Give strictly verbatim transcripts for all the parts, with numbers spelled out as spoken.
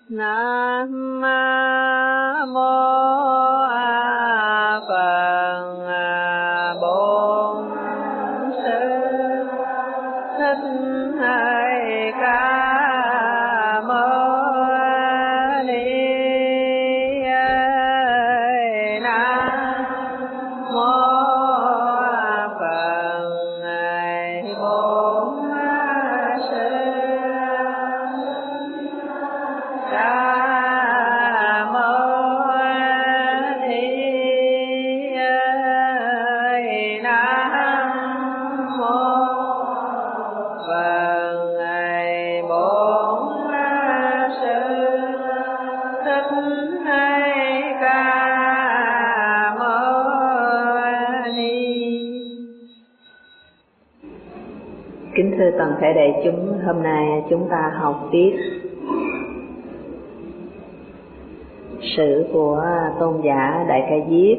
Nam mô A Phật Bổn Sư Thích Ca Mâu Ni. Nam mô Phật Bổn Sư Ca Mâu Ni. Nam mô Phật Bổn Sư Thích Ca Mâu Ni. Kính thưa toàn thể đại chúng, hôm nay chúng ta học tiếp sử của tôn giả Đại Ca Diếp.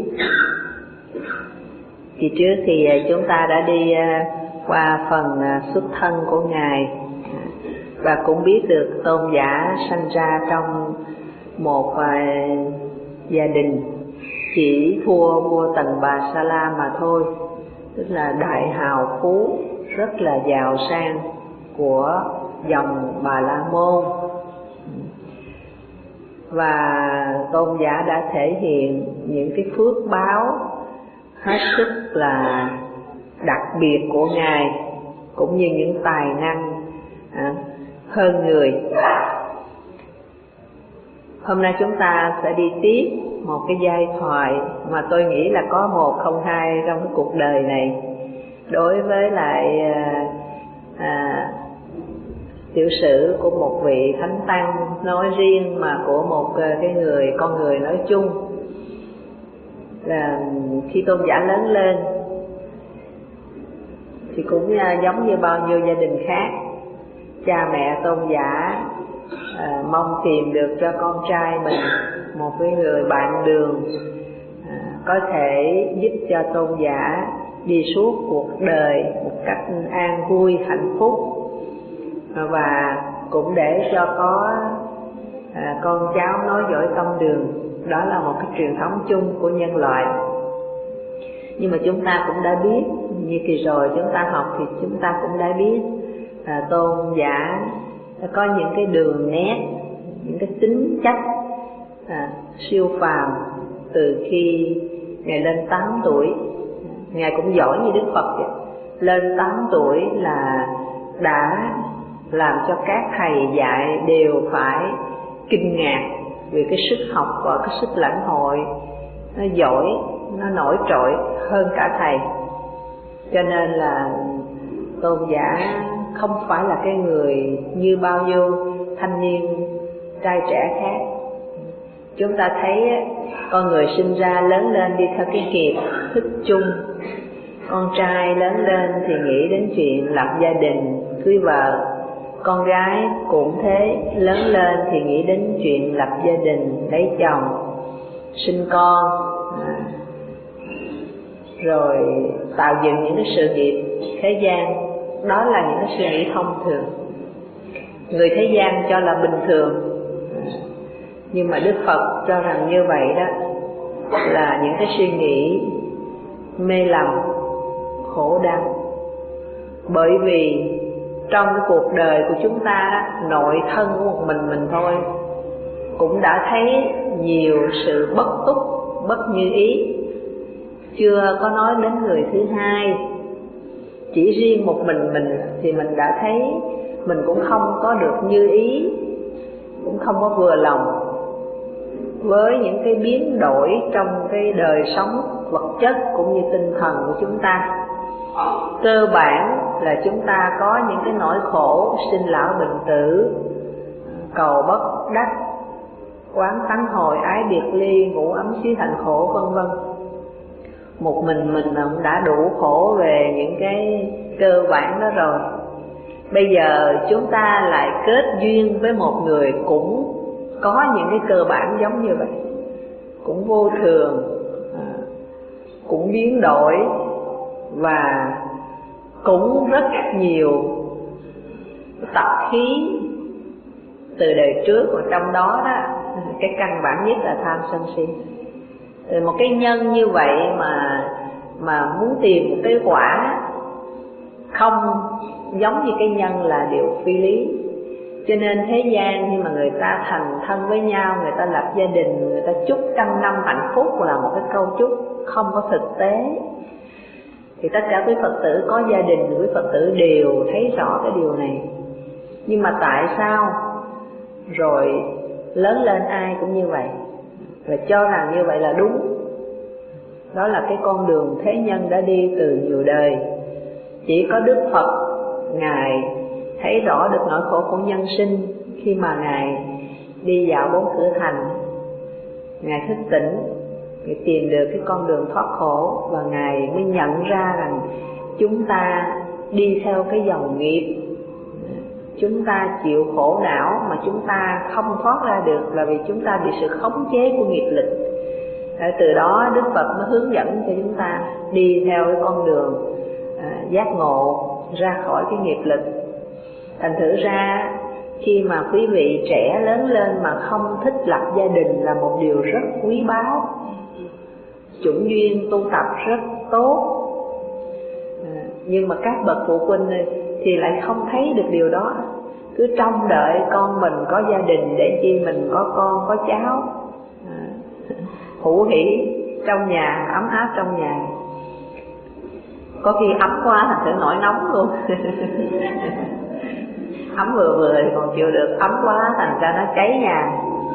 Kỳ trước thì chúng ta đã đi qua phần xuất thân của Ngài và cũng biết được tôn giả sanh ra trong một gia đình chỉ thua vua Tần Bà Sa La mà thôi, tức là đại hào phú rất là giàu sang của dòng Bà La Môn. Và tôn giả đã thể hiện những cái phước báo hết sức là đặc biệt của Ngài, cũng như những tài năng à, hơn người. Hôm nay chúng ta sẽ đi tiếp một cái giai thoại mà tôi nghĩ là có một không hai trong cái cuộc đời này, đối với lại à, à, tiểu sử của một vị thánh tăng nói riêng, mà của một cái người con người nói chung. Là khi tôn giả lớn lên thì cũng giống như bao nhiêu gia đình khác, cha mẹ tôn giả à, mong tìm được cho con trai mình một cái người bạn đường à, có thể giúp cho tôn giả đi suốt cuộc đời một cách an vui hạnh phúc, và cũng để cho có à, con cháu nói dõi tông đường. Đó là một cái truyền thống chung của nhân loại. Nhưng mà chúng ta cũng đã biết, như kỳ rồi chúng ta học thì chúng ta cũng đã biết à, tôn giả có những cái đường nét, những cái tính chất à, siêu phàm. Từ khi Ngài lên tám tuổi, Ngài cũng giỏi như Đức Phật vậy. Lên tám tuổi là đã làm cho các thầy dạy đều phải kinh ngạc vì cái sức học và cái sức lãnh hội nó giỏi, nó nổi trội hơn cả thầy. Cho nên là tôn giả không phải là cái người như bao nhiêu thanh niên trai trẻ khác. Chúng ta thấy con người sinh ra lớn lên đi theo cái nghiệp thức chung. Con trai lớn lên thì nghĩ đến chuyện lập gia đình, cưới vợ. Con gái cũng thế, lớn lên thì nghĩ đến chuyện lập gia đình, lấy chồng, sinh con, à, rồi tạo dựng những cái sự nghiệp thế gian. Đó là những cái suy nghĩ thông thường, người thế gian cho là bình thường. à, Nhưng mà Đức Phật cho rằng như vậy đó là những cái suy nghĩ mê lầm, khổ đau. Bởi vì trong cái cuộc đời của chúng ta đó, nội thân của một mình mình thôi cũng đã thấy nhiều sự bất túc, bất như ý. Chưa có nói đến người thứ hai, chỉ riêng một mình mình thì mình đã thấy mình cũng không có được như ý, cũng không có vừa lòng với những cái biến đổi trong cái đời sống vật chất cũng như tinh thần của chúng ta. Cơ bản là chúng ta có những cái nỗi khổ sinh lão bệnh tử, cầu bất đắc, quán thắng hồi, ái biệt ly, ngủ ấm xí hạnh khổ, vân vân. Một mình mình cũng đã đủ khổ về những cái cơ bản đó rồi. Bây giờ chúng ta lại kết duyên với một người cũng có những cái cơ bản giống như vậy, cũng vô thường, cũng biến đổi, và cũng rất nhiều tập khí từ đời trước, và trong đó đó cái căn bản nhất là tham sân si. Từ một cái nhân như vậy mà mà muốn tìm một cái quả không giống như cái nhân là điều phi lý. Cho nên thế gian khi mà người ta thành thân với nhau, người ta lập gia đình, người ta chúc trăm năm hạnh phúc là một cái câu chúc không có thực tế. Thì tất cả quý Phật tử có gia đình, quý Phật tử đều thấy rõ cái điều này. Nhưng mà tại sao rồi lớn lên ai cũng như vậy, và cho rằng như vậy là đúng? Đó là cái con đường thế nhân đã đi từ nhiều đời. Chỉ có Đức Phật, Ngài thấy rõ được nỗi khổ của nhân sinh khi mà Ngài đi dạo bốn cửa thành. Ngài thức tỉnh, Ngài tìm được cái con đường thoát khổ, và Ngài mới nhận ra rằng chúng ta đi theo cái dòng nghiệp, chúng ta chịu khổ não mà chúng ta không thoát ra được là vì chúng ta bị sự khống chế của nghiệp lực. Từ đó Đức Phật mới hướng dẫn cho chúng ta đi theo cái con đường à, giác ngộ ra khỏi cái nghiệp lực. Thành thử ra khi mà quý vị trẻ lớn lên mà không thích lập gia đình là một điều rất quý báu. Chủng duyên tu tập rất tốt, à, nhưng mà các bậc phụ huynh thì lại không thấy được điều đó. Cứ trông đợi con mình có gia đình để chi mình có con có cháu, à, hữu hỉ trong nhà, ấm áp trong nhà. Có khi ấm quá thành thử nổi nóng luôn. Ấm vừa vừa thì còn chịu được, ấm quá thành ra nó cháy nhà.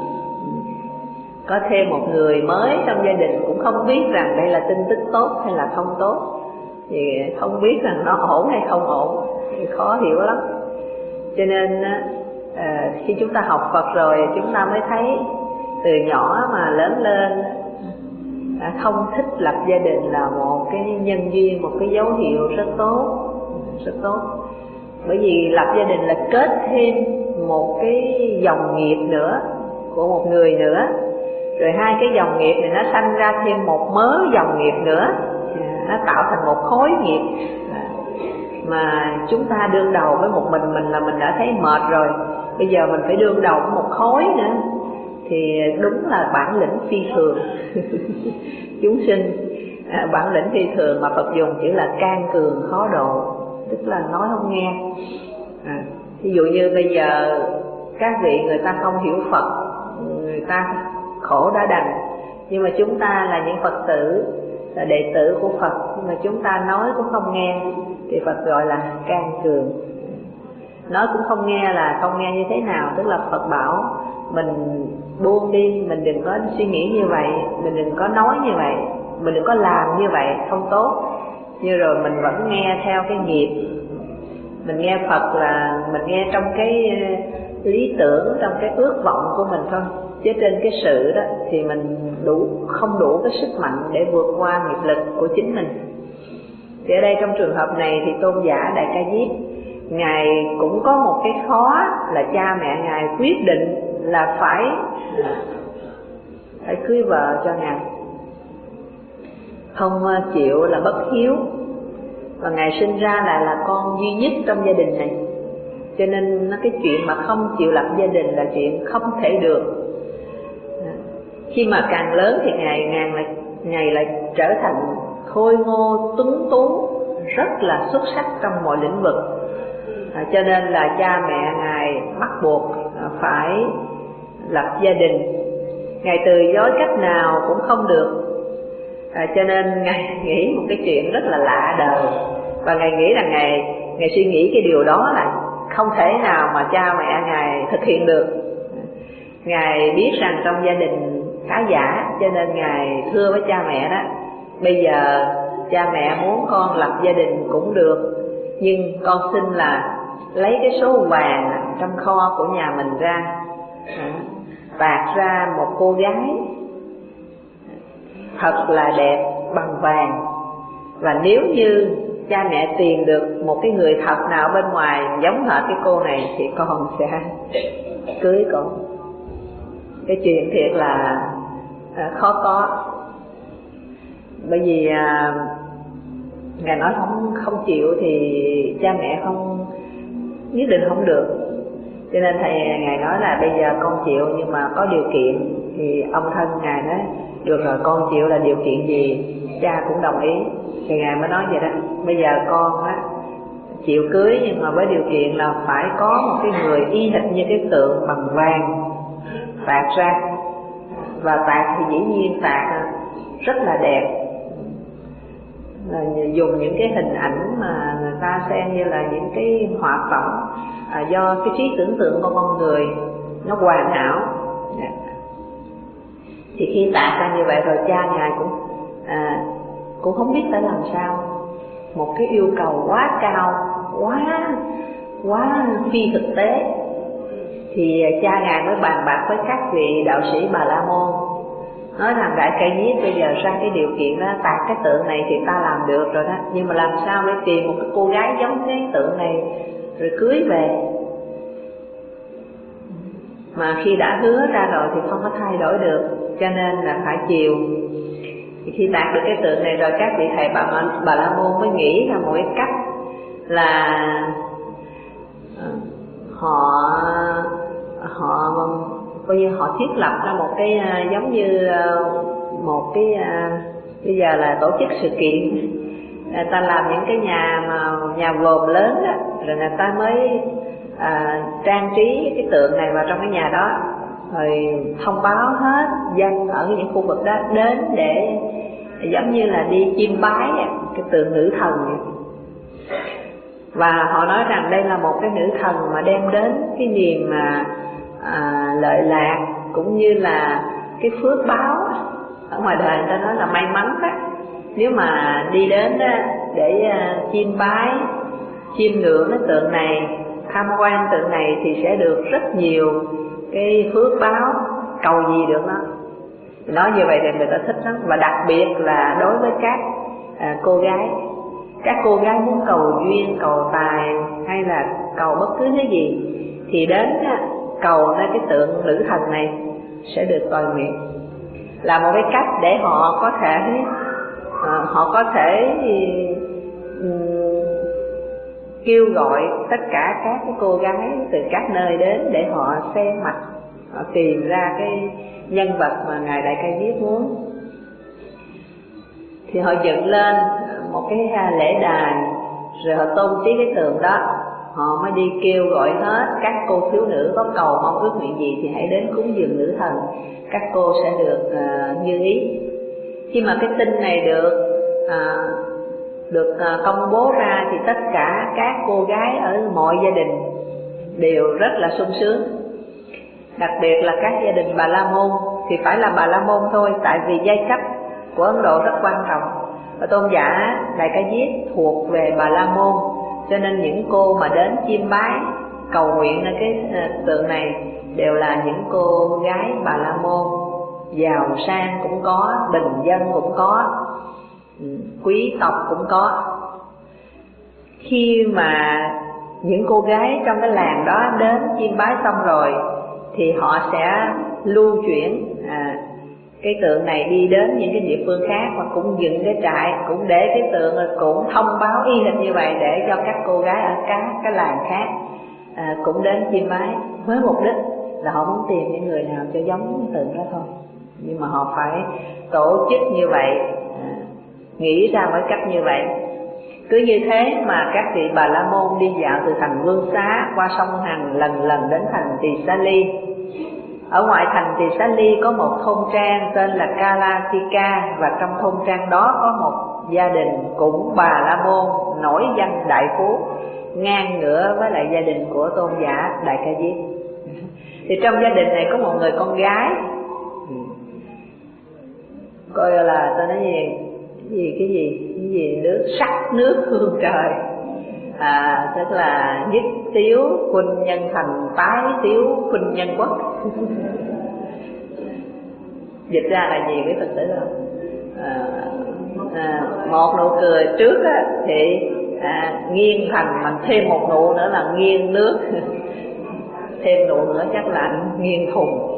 Có thêm một người mới trong gia đình cũng không biết rằng đây là tin tức tốt hay là không tốt, thì không biết rằng nó ổn hay không ổn, thì khó hiểu lắm. Cho nên à, khi chúng ta học Phật rồi chúng ta mới thấy từ nhỏ mà lớn lên à, không thích lập gia đình là một cái nhân duyên, một cái dấu hiệu rất tốt, rất tốt. Bởi vì lập gia đình là kết thêm một cái dòng nghiệp nữa của một người nữa, rồi hai cái dòng nghiệp này nó sanh ra thêm một mớ dòng nghiệp nữa, nó tạo thành một khối nghiệp. Mà chúng ta đương đầu với một mình mình là mình đã thấy mệt rồi, bây giờ mình phải đương đầu với một khối nữa, thì đúng là bản lĩnh phi thường. Chúng sinh à, bản lĩnh phi thường mà Phật dùng chữ là can cường khó độ, tức là nói không nghe. à, Ví dụ như bây giờ các vị người ta không hiểu Phật, người ta khổ đã đành, nhưng mà chúng ta là những Phật tử, là đệ tử của Phật, nhưng mà chúng ta nói cũng không nghe, thì Phật gọi là can cường. Nói cũng không nghe là không nghe như thế nào? Tức là Phật bảo mình buông đi, mình đừng có suy nghĩ như vậy, mình đừng có nói như vậy, mình đừng có làm như vậy, không tốt. Nhưng rồi mình vẫn nghe theo cái nghiệp. Mình nghe Phật là mình nghe trong cái lý tưởng, trong cái ước vọng của mình thôi, chứ trên cái sự đó thì mình đủ không đủ cái sức mạnh để vượt qua nghiệp lực của chính mình. Thì ở đây trong trường hợp này thì Tôn giả Đại Ca Diếp, Ngài cũng có một cái khó là cha mẹ Ngài quyết định là phải phải cưới vợ cho Ngài, không chịu là bất hiếu. Và Ngài sinh ra lại là con duy nhất trong gia đình này, cho nên cái chuyện mà không chịu lập gia đình là chuyện không thể được. Khi mà càng lớn thì Ngài, Ngài, lại, Ngài lại trở thành khôi ngô tuấn tú, rất là xuất sắc trong mọi lĩnh vực. à, Cho nên là cha mẹ Ngài bắt buộc phải lập gia đình. Ngài từ chối cách nào cũng không được, à, cho nên Ngài nghĩ một cái chuyện rất là lạ đời. Và Ngài nghĩ rằng Ngài, Ngài suy nghĩ cái điều đó là không thể nào mà cha mẹ Ngài thực hiện được. Ngài biết rằng trong gia đình khá giả, cho nên Ngài thưa với cha mẹ đó: bây giờ cha mẹ muốn con lập gia đình cũng được, nhưng con xin là lấy cái số vàng trong kho của nhà mình ra, tạc ra một cô gái thật là đẹp bằng vàng. Và nếu như cha mẹ tìm được một cái người thật nào bên ngoài giống hệt cái cô này thì con sẽ cưới con. Cái chuyện thiệt là à, khó có. Bởi vì à, Ngài nói không không chịu thì cha mẹ không nhất định không được. Cho nên thầy ngài nói là bây giờ con chịu nhưng mà có điều kiện. Thì ông thân ngài nói được rồi, con chịu là điều kiện gì cha cũng đồng ý. Thì ngài mới nói vậy đó, bây giờ con á chịu cưới nhưng mà với điều kiện là phải có một cái người y hệt như cái tượng bằng vàng tạc ra. Và tạc thì dĩ nhiên tạc rất là đẹp, là dùng những cái hình ảnh mà người ta xem như là những cái họa phẩm à, do cái trí tưởng tượng của con người nó hoàn hảo. Thì khi tạc ra như vậy rồi cha ngài cũng à, cũng không biết phải làm sao. Một cái yêu cầu quá cao, quá quá phi thực tế. Thì cha ngài mới bàn bạc với các vị đạo sĩ Bà La Môn, nói rằng Đại Ca Diếp bây giờ ra cái điều kiện đó, tạc cái tượng này thì ta làm được rồi đó, nhưng mà làm sao để tìm một cái cô gái giống cái tượng này rồi cưới về. Mà khi đã hứa ra rồi thì không có thay đổi được, cho nên là phải chiều. Thì khi tạc được cái tượng này rồi, các vị thầy Bà, Bà La Môn mới nghĩ ra một cái cách là họ họ coi như họ thiết lập ra một cái giống như một cái bây giờ là tổ chức sự kiện, người ta làm những cái nhà mà nhà vòm lớn đó, rồi người ta mới à, trang trí cái tượng này vào trong cái nhà đó, rồi thông báo hết dân ở những khu vực đó đến để giống như là đi chiêm bái cái tượng nữ thần vậy. Và họ nói rằng đây là một cái nữ thần mà đem đến cái niềm mà à, lợi lạc cũng như là cái phước báo. Ở ngoài đời người ta nói là may mắn đó. Nếu mà đi đến đó để uh, chiêm bái, chiêm ngưỡng cái tượng này, tham quan tượng này thì sẽ được rất nhiều cái phước báo, cầu gì được đó. Nói như vậy thì người ta thích lắm. Và đặc biệt là đối với các uh, cô gái, các cô gái muốn cầu duyên, cầu tài hay là cầu bất cứ cái gì thì đến cầu tới cái tượng nữ thần này sẽ được toại nguyện. Là một cái cách để họ có thể à, họ có thể um, kêu gọi tất cả các cái cô gái từ các nơi đến để họ xem mặt, họ tìm ra cái nhân vật mà ngài Đại Ca Diếp muốn. Thì họ dựng lên một cái lễ đài, rồi họ tôn trí cái tượng đó, họ mới đi kêu gọi hết các cô thiếu nữ có cầu mong ước nguyện gì thì hãy đến cúng dường nữ thần, các cô sẽ được uh, như ý. Khi mà cái tin này được uh, được uh, công bố ra thì tất cả các cô gái ở mọi gia đình đều rất là sung sướng. Đặc biệt là các gia đình Bà La Môn thì phải là Bà La Môn thôi, tại vì giai cấp của Ấn Độ rất quan trọng. Và tôn giả Đại Ca Diếp thuộc về Bà La Môn, cho nên những cô mà đến chiêm bái cầu nguyện ở cái tượng này đều là những cô gái Bà La Môn, giàu sang cũng có, bình dân cũng có, quý tộc cũng có. Khi mà những cô gái trong cái làng đó đến chiêm bái xong rồi thì họ sẽ lưu chuyển à, cái tượng này đi đến những cái địa phương khác, và cũng dựng cái trại, cũng để cái tượng cũng thông báo y hệt như vậy để cho các cô gái ở các cái làng khác à, cũng đến chiêm bái, với mục đích là họ muốn tìm những người nào cho giống tượng đó thôi. Nhưng mà họ phải tổ chức như vậy, à, nghĩ ra với cách như vậy. Cứ như thế mà các vị Bà La Môn đi dạo từ thành Vương Xá qua sông Hằng, lần lần đến thành Tỳ Xá Ly. Ở ngoại thành Tỳ Xá Ly có một thôn trang tên là Kalatika, và trong thôn trang đó có một gia đình cũng Bà La Môn nổi danh đại phú, ngang ngửa với lại gia đình của tôn giả Đại Ca Diếp. Thì trong gia đình này có một người con gái, coi là tôi nói gì gì cái gì cái gì nước sắc nước hương trời, à, tức là nhất tiếu khuynh nhân thành, tái tiếu khuynh nhân quốc. Dịch ra là gì cái thực tế là à, à, một nụ cười trước á, thì à, nghiêng thành mình thêm một nụ nữa là nghiêng nước, thêm nụ nữa chắc là nghiêng thùng.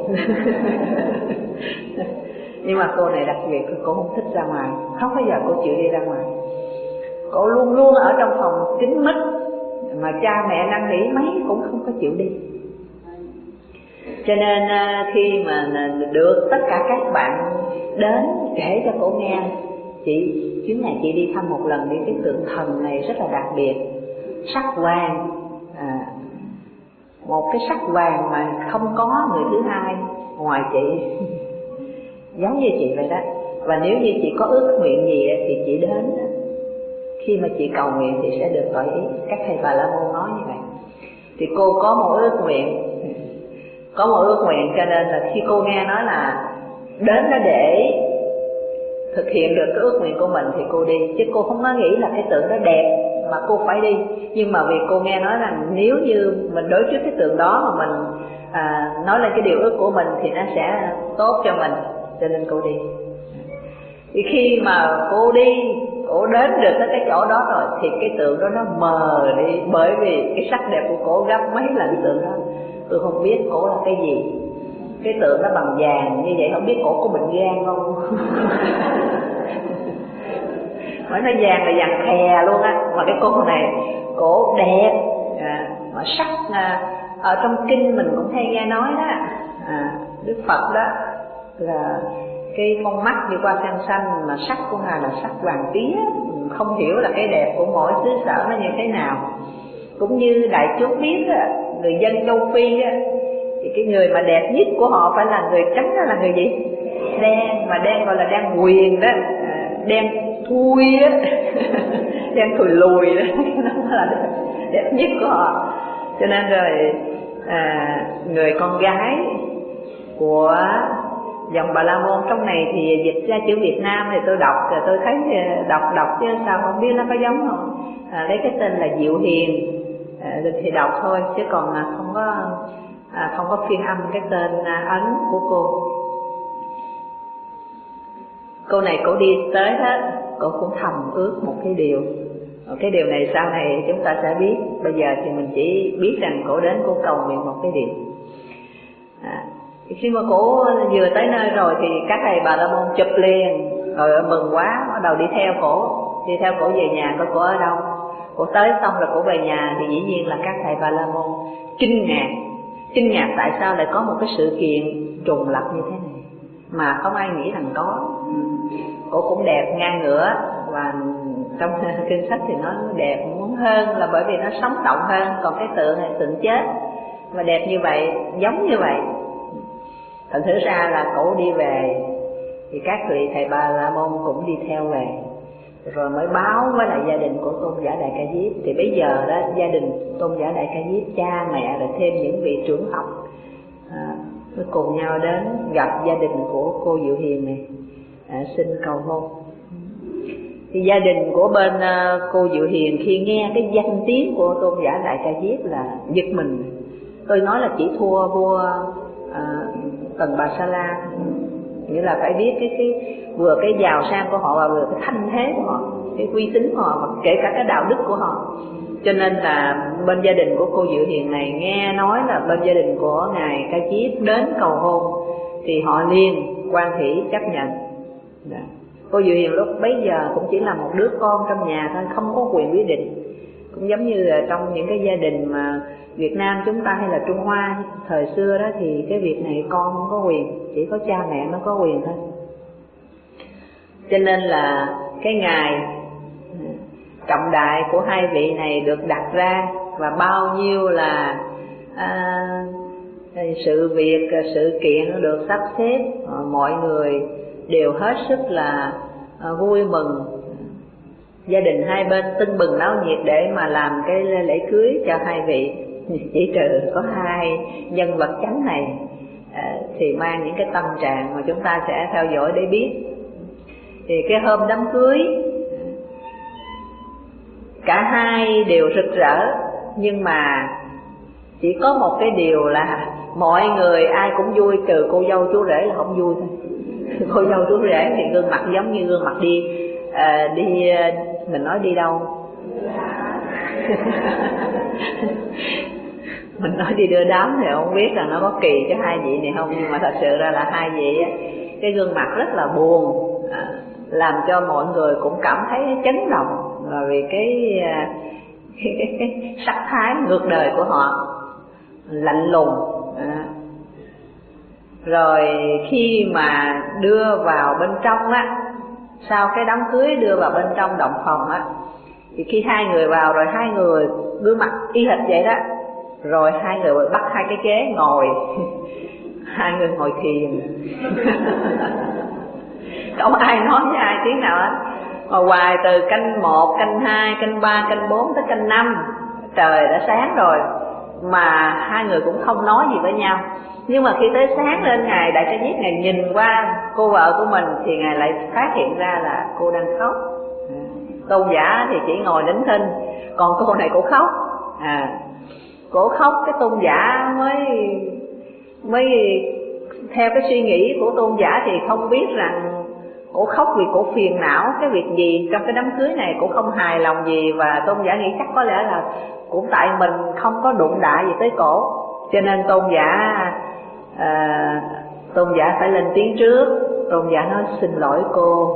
Nhưng mà cô này đặc biệt, cô không thích ra ngoài, không bao giờ cô chịu đi ra ngoài. Cô luôn luôn ở trong phòng kín mít, mà cha mẹ năn nỉ mấy cũng không có chịu đi. Cho nên khi mà được tất cả các bạn đến kể cho cổ nghe, chị chuyến này chị đi thăm một lần đi, cái tượng thần này rất là đặc biệt, sắc vàng, à, một cái sắc vàng mà không có người thứ hai ngoài chị. Giống như chị vậy đó. Và nếu như chị có ước nguyện gì thì chị đến, khi mà chị cầu nguyện thì sẽ được tội ý. Các thầy Bà La Môn nói như vậy. Thì cô có một ước nguyện, có một ước nguyện cho nên là khi cô nghe nói là đến đó để thực hiện được cái ước nguyện của mình thì cô đi. Chứ cô không có nghĩ là cái tượng đó đẹp mà cô phải đi. Nhưng mà vì cô nghe nói rằng nếu như mình đối trước cái tượng đó mà mình à, nói lên cái điều ước của mình thì nó sẽ tốt cho mình, cho nên cô đi. Thì khi mà cô đi, cô đến được tới cái chỗ đó rồi thì cái tượng đó nó mờ đi, bởi vì cái sắc đẹp của cổ gấp mấy lần tượng đó. Tôi không biết cổ là cái gì. Cái tượng nó bằng vàng như vậy, không biết cổ có bệnh gan không. Mà nó vàng là vàng khè luôn á. Mà cái cô này cổ đẹp, à, mà sắc à, ở trong kinh mình cũng hay nghe nói đó, à, Đức Phật đó là cái con mắt như qua sen xanh, mà sắc của Ngài là sắc vàng tía. Không hiểu là cái đẹp của mỗi xứ sở nó như thế nào. Cũng như đại chúng biết á, người dân châu Phi á, thì cái người mà đẹp nhất của họ phải là người trắng, đó là người gì? Đen, mà đen gọi là đen quyền đó, à, đen thui á, đen thùi lùi đó, nó là đẹp, đẹp nhất của họ. Cho nên rồi à, người con gái của dòng Bà La Môn trong này thì dịch ra chữ Việt Nam thì tôi đọc rồi tôi thấy đọc đọc chứ sao không biết nó có giống không. À, lấy cái tên là Diệu Hiền à, thì đọc thôi chứ còn không có à, không có phiên âm cái tên Ấn của cô. Cô này cổ đi tới đó, cổ cũng thầm ước một cái điều. Cái điều này sau này chúng ta sẽ biết. Bây giờ thì mình chỉ biết rằng cổ đến cổ cầu nguyện một cái điều. À, khi mà cổ vừa tới nơi rồi thì các thầy Bà La Môn chụp liền, rồi mừng quá, bắt đầu đi theo cổ, đi theo cổ về nhà. Coi cổ ở đâu. Cổ tới xong rồi cổ về nhà thì dĩ nhiên là các thầy Bà La Môn kinh ngạc, kinh ngạc tại sao lại có một cái sự kiện trùng lập như thế này mà không ai nghĩ rằng có. Cổ cũng đẹp ngang ngửa, và trong kinh sách thì nó đẹp muốn hơn là bởi vì nó sống động hơn. Còn cái tượng này tượng chết mà đẹp như vậy, giống như vậy. Thành thử ra là cổ đi về thì các vị thầy Bà La Môn cũng đi theo về, rồi mới báo với lại gia đình của Tôn giả Đại Ca Diếp. Thì bây giờ đó gia đình Tôn giả Đại Ca Diếp, cha mẹ rồi thêm những vị trưởng học à, mới cùng nhau đến gặp gia đình của cô Diệu Hiền này, à, xin cầu hôn. Thì gia đình của bên uh, cô Diệu Hiền khi nghe cái danh tiếng của Tôn giả Đại Ca Diếp là giật mình. Tôi nói là chỉ thua vua uh, Tần Bà Sa La, nghĩa là phải biết cái cái vừa cái giàu sang của họ và vừa cái thanh thế của họ, cái uy tín của họ, và kể cả cái đạo đức của họ. Cho nên là bên gia đình của cô Diệu Hiền này nghe nói là bên gia đình của ngài Ca Diếp đến cầu hôn thì họ liền hoan hỷ chấp nhận. Đã. Cô Diệu Hiền lúc bấy giờ cũng chỉ là một đứa con trong nhà thôi, không có quyền quyết định. Cũng giống như là trong những cái gia đình mà Việt Nam chúng ta hay là Trung Hoa thời xưa đó, thì cái việc này con không có quyền, chỉ có cha mẹ mới có quyền thôi. Cho nên là cái ngày trọng đại của hai vị này được đặt ra, và bao nhiêu là à, sự việc, sự kiện được sắp xếp, mọi người đều hết sức là à, vui mừng. Gia đình hai bên tưng bừng náo nhiệt để mà làm cái lễ cưới cho hai vị. Chỉ trừ có hai nhân vật chánh này à, thì mang những cái tâm trạng mà chúng ta sẽ theo dõi để biết. Thì cái hôm đám cưới cả hai đều rực rỡ, nhưng mà chỉ có một cái điều là mọi người ai cũng vui, trừ cô dâu chú rể là không vui thôi. Cô dâu chú rể thì gương mặt giống như gương mặt đi à, đi mình nói đi đâu mình nói đi đưa đám thì không biết là nó có kỳ cho hai vị này không, nhưng mà thật sự ra là hai vị cái gương mặt rất là buồn, à, làm cho mọi người cũng cảm thấy chấn động, là vì cái cái, cái, cái sắc thái ngược đời của họ, lạnh lùng, à, Rồi khi mà đưa vào bên trong á, sau cái đám cưới đưa vào bên trong động phòng á, thì khi hai người vào rồi hai người gương mặt y hệt vậy đó, rồi hai người bắt hai cái ghế ngồi hai người ngồi thiền không ai nói với ai tiếng nào hết, ngồi hoài từ canh một, canh hai, canh ba, canh bốn tới canh năm. Trời đã sáng rồi mà hai người cũng không nói gì với nhau. Nhưng mà khi tới sáng lên, Ngài Đại Ca Diếp Ngài nhìn qua cô vợ của mình thì Ngài lại phát hiện ra là cô đang khóc. Tôn giả thì chỉ ngồi nín thinh, còn cô này cô khóc. À, cô khóc, cái tôn giả mới mới theo cái suy nghĩ của tôn giả thì không biết rằng cô khóc vì cô phiền não cái việc gì trong cái đám cưới này, cô không hài lòng gì. Và tôn giả nghĩ chắc có lẽ là cũng tại mình không có đụng đại gì tới cổ, cho nên tôn giả à, tôn giả phải lên tiếng trước. Tôn giả nói xin lỗi cô,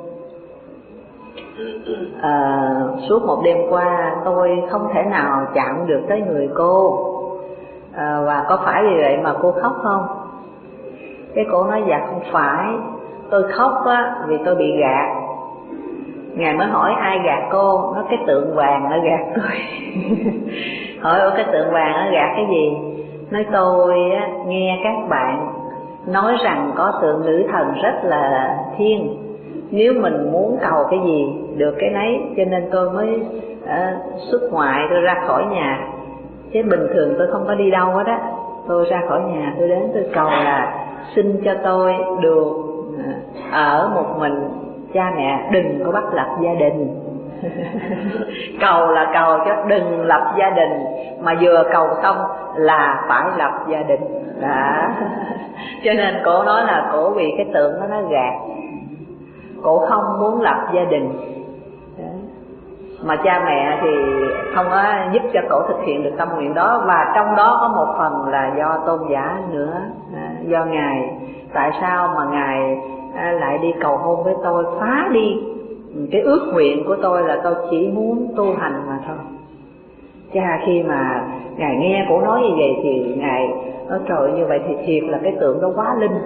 à, suốt một đêm qua tôi không thể nào chạm được tới người cô, à, và có phải vì vậy mà cô khóc không? Cái cô nói dạ không phải, tôi khóc á vì tôi bị gạt. Ngài mới hỏi ai gạt cô? Nói cái tượng vàng nó gạt tôi. Hỏi ủa cái tượng vàng nó gạt cái gì? Nói tôi á, nghe các bạn nói rằng có tượng nữ thần rất là thiên, nếu mình muốn cầu cái gì được cái nấy, cho nên tôi mới uh, xuất ngoại, tôi ra khỏi nhà. Chứ bình thường tôi không có đi đâu hết á. Tôi ra khỏi nhà, tôi đến tôi cầu là xin cho tôi được uh, ở một mình, cha mẹ đừng có bắt lập gia đình. Cầu là cầu chứ đừng lập gia đình, mà vừa cầu xong là phải lập gia đình đó. Cho nên cổ nói là cổ vì cái tượng đó nó gạt, cổ không muốn lập gia đình đó. Mà cha mẹ thì không có giúp cho cổ thực hiện được tâm nguyện đó. Và trong đó có một phần là do tôn giả nữa, do Ngài. Tại sao mà Ngài lại đi cầu hôn với tôi, phá đi cái ước nguyện của tôi là tôi chỉ muốn tu hành mà thôi. Cha khi mà Ngài nghe cổ nói như vậy thì Ngài nói trời, như vậy thì thiệt là cái tượng đó quá linh.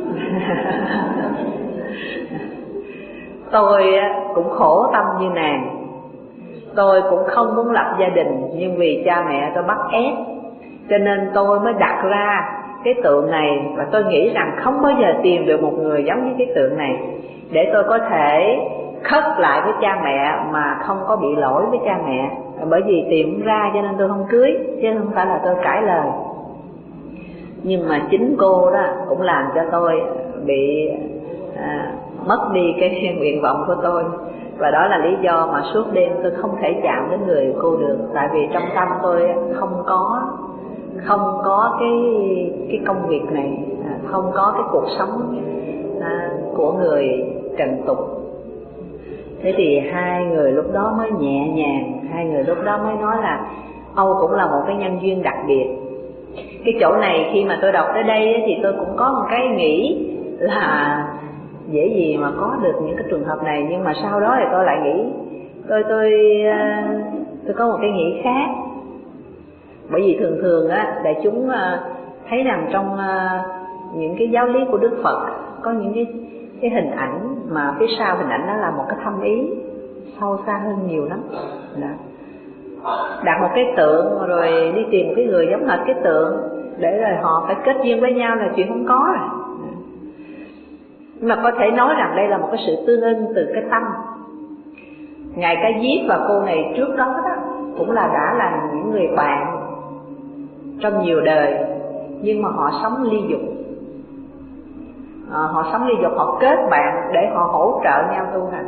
Tôi cũng khổ tâm như nàng, tôi cũng không muốn lập gia đình, nhưng vì cha mẹ tôi bắt ép, cho nên tôi mới đặt ra cái tượng này. Và tôi nghĩ rằng không bao giờ tìm được một người giống như cái tượng này, để tôi có thể khất lại với cha mẹ mà không có bị lỗi với cha mẹ. Bởi vì tìm không ra cho nên tôi không cưới, chứ không phải là tôi cãi lời. Nhưng mà chính cô đó cũng làm cho tôi bị à, mất đi cái nguyện vọng của tôi. Và đó là lý do mà suốt đêm tôi không thể chạm đến người cô được. Tại vì trong tâm tôi không có không có cái cái công việc này, không có cái cuộc sống à, của người trần tục. Thế thì hai người lúc đó mới nhẹ nhàng, hai người lúc đó mới nói là Âu cũng là một cái nhân duyên đặc biệt. Cái chỗ này khi mà tôi đọc tới đây thì tôi cũng có một cái nghĩ là dễ gì mà có được những cái trường hợp này. Nhưng mà sau đó thì tôi lại nghĩ, tôi tôi tôi có một cái nghĩ khác. Bởi vì thường thường á, đại chúng thấy rằng trong những cái giáo lý của Đức Phật có những cái cái hình ảnh mà phía sau hình ảnh đó là một cái thâm ý sâu xa hơn nhiều lắm. Đó. Đặt một cái tượng rồi đi tìm cái người giống hệt cái tượng để rồi họ phải kết duyên với nhau là chuyện không có rồi. Nhưng mà có thể nói rằng đây là một cái sự tương ưng từ cái tâm. Ngài Ca Diếp và cô này trước đó, đó cũng là đã là những người bạn trong nhiều đời, nhưng mà họ sống ly dục. À, họ sống ly dục, họ kết bạn để họ hỗ trợ nhau tu hành.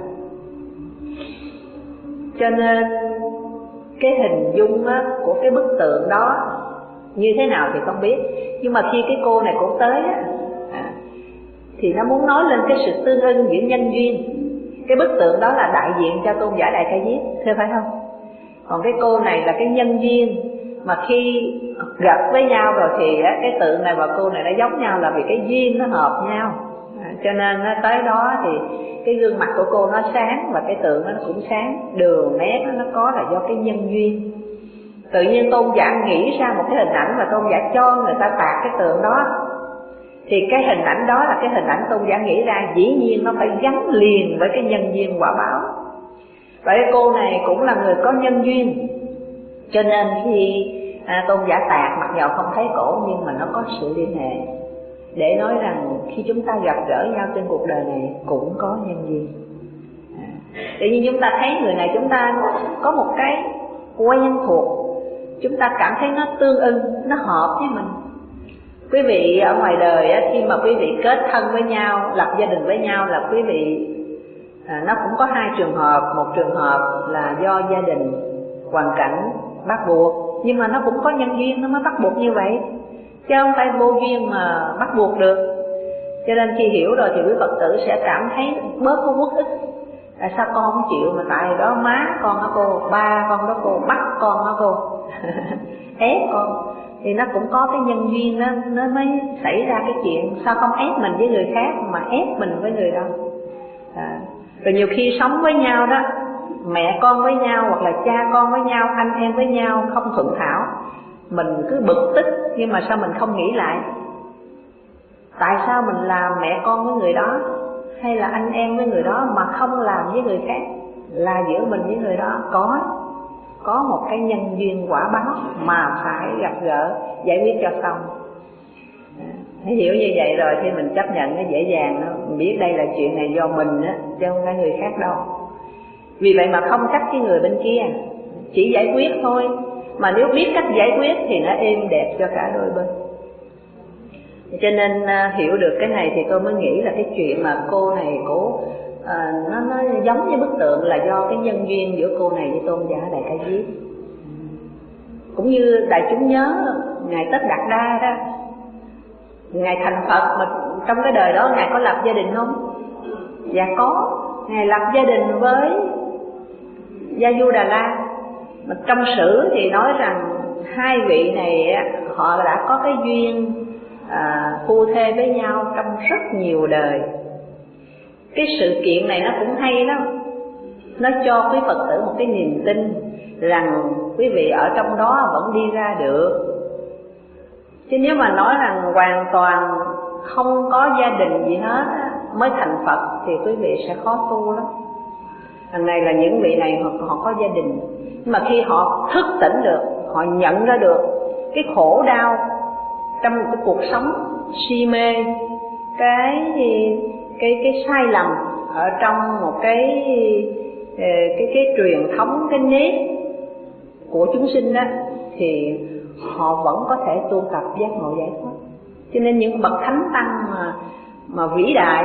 Cho nên cái hình dung á, của cái bức tượng đó như thế nào thì không biết. Nhưng mà khi cái cô này cũng tới á, à, thì nó muốn nói lên cái sự tương ưng giữa nhân duyên. Cái bức tượng đó là đại diện cho tôn giả Đại Ca Diếp, thưa phải không? Còn cái cô này là cái nhân duyên. Mà khi gặp với nhau rồi thì á, cái tượng này và cô này nó giống nhau là vì cái duyên nó hợp nhau. À, cho nên á, tới đó thì cái gương mặt của cô nó sáng và cái tượng nó cũng sáng. Đường nét nó có là do cái nhân duyên. Tự nhiên tôn giả nghĩ ra một cái hình ảnh và tôn giả cho người ta tạc cái tượng đó. Thì cái hình ảnh đó là cái hình ảnh tôn giả nghĩ ra, dĩ nhiên nó phải gắn liền với cái nhân duyên quả báo. Vậy cô này cũng là người có nhân duyên, cho nên khi à, tôn giả tạc mặc dầu không thấy cổ nhưng mà nó có sự liên hệ, để nói rằng khi chúng ta gặp gỡ nhau trên cuộc đời này cũng có nhân duyên. à, Tự nhiên chúng ta thấy người này chúng ta có một cái quen thuộc, chúng ta cảm thấy nó tương ưng, nó hợp với mình. Quý vị ở ngoài đời khi mà quý vị kết thân với nhau, lập gia đình với nhau là quý vị à, nó cũng có hai trường hợp. Một trường hợp là do gia đình, hoàn cảnh bắt buộc, nhưng mà nó cũng có nhân duyên nó mới bắt buộc như vậy, chứ không phải vô duyên mà bắt buộc được. Cho nên khi hiểu rồi thì quý Phật tử sẽ cảm thấy bớt có uất ức. Tại sao con không chịu, mà tại đó má con hả cô, ba con đó cô, bắt con hả cô ép con, thì nó cũng có cái nhân duyên, nó, nó mới xảy ra cái chuyện. Sao không ép mình với người khác mà ép mình với người đó. à, Rồi nhiều khi sống với nhau đó, mẹ con với nhau hoặc là cha con với nhau, anh em với nhau không thuận thảo, mình cứ bực tức, nhưng mà sao mình không nghĩ lại tại sao mình làm mẹ con với người đó hay là anh em với người đó mà không làm với người khác, là giữa mình với người đó có có một cái nhân duyên quả báo mà phải gặp gỡ, giải quyết cho xong. Hãy hiểu như vậy rồi thì mình chấp nhận nó dễ dàng đó. Mình biết đây là chuyện này do mình đó, chứ không phải người khác đâu. Vì vậy mà không trách cái người bên kia, chỉ giải quyết thôi. Mà nếu biết cách giải quyết thì nó êm đẹp cho cả đôi bên. Cho nên hiểu được cái này thì tôi mới nghĩ là cái chuyện mà cô này cổ à, nó, nó giống như bức tượng là do cái nhân duyên giữa cô này với tôn giả Đại Ca Diếp. Cũng như đại chúng nhớ Ngài Tất Đạt Đa đó, Ngài thành Phật mà trong cái đời đó Ngài có lập gia đình không? Dạ có. Ngài lập gia đình với Gia Du Đà La. Mà trong sử thì nói rằng hai vị này họ đã có cái duyên à, phu thê với nhau trong rất nhiều đời. Cái sự kiện này nó cũng hay lắm, nó cho quý Phật tử một cái niềm tin rằng quý vị ở trong đó vẫn đi ra được. Chứ nếu mà nói rằng hoàn toàn không có gia đình gì hết mới thành Phật thì quý vị sẽ khó tu lắm. Lần này là những vị này họ, họ có gia đình, nhưng mà khi họ thức tỉnh được, họ nhận ra được cái khổ đau trong một cái cuộc sống si mê, cái cái cái sai lầm ở trong một cái cái cái truyền thống, cái nếp của chúng sinh đó, thì họ vẫn có thể tu tập giác ngộ giải thoát. Cho nên những bậc thánh tăng mà mà vĩ đại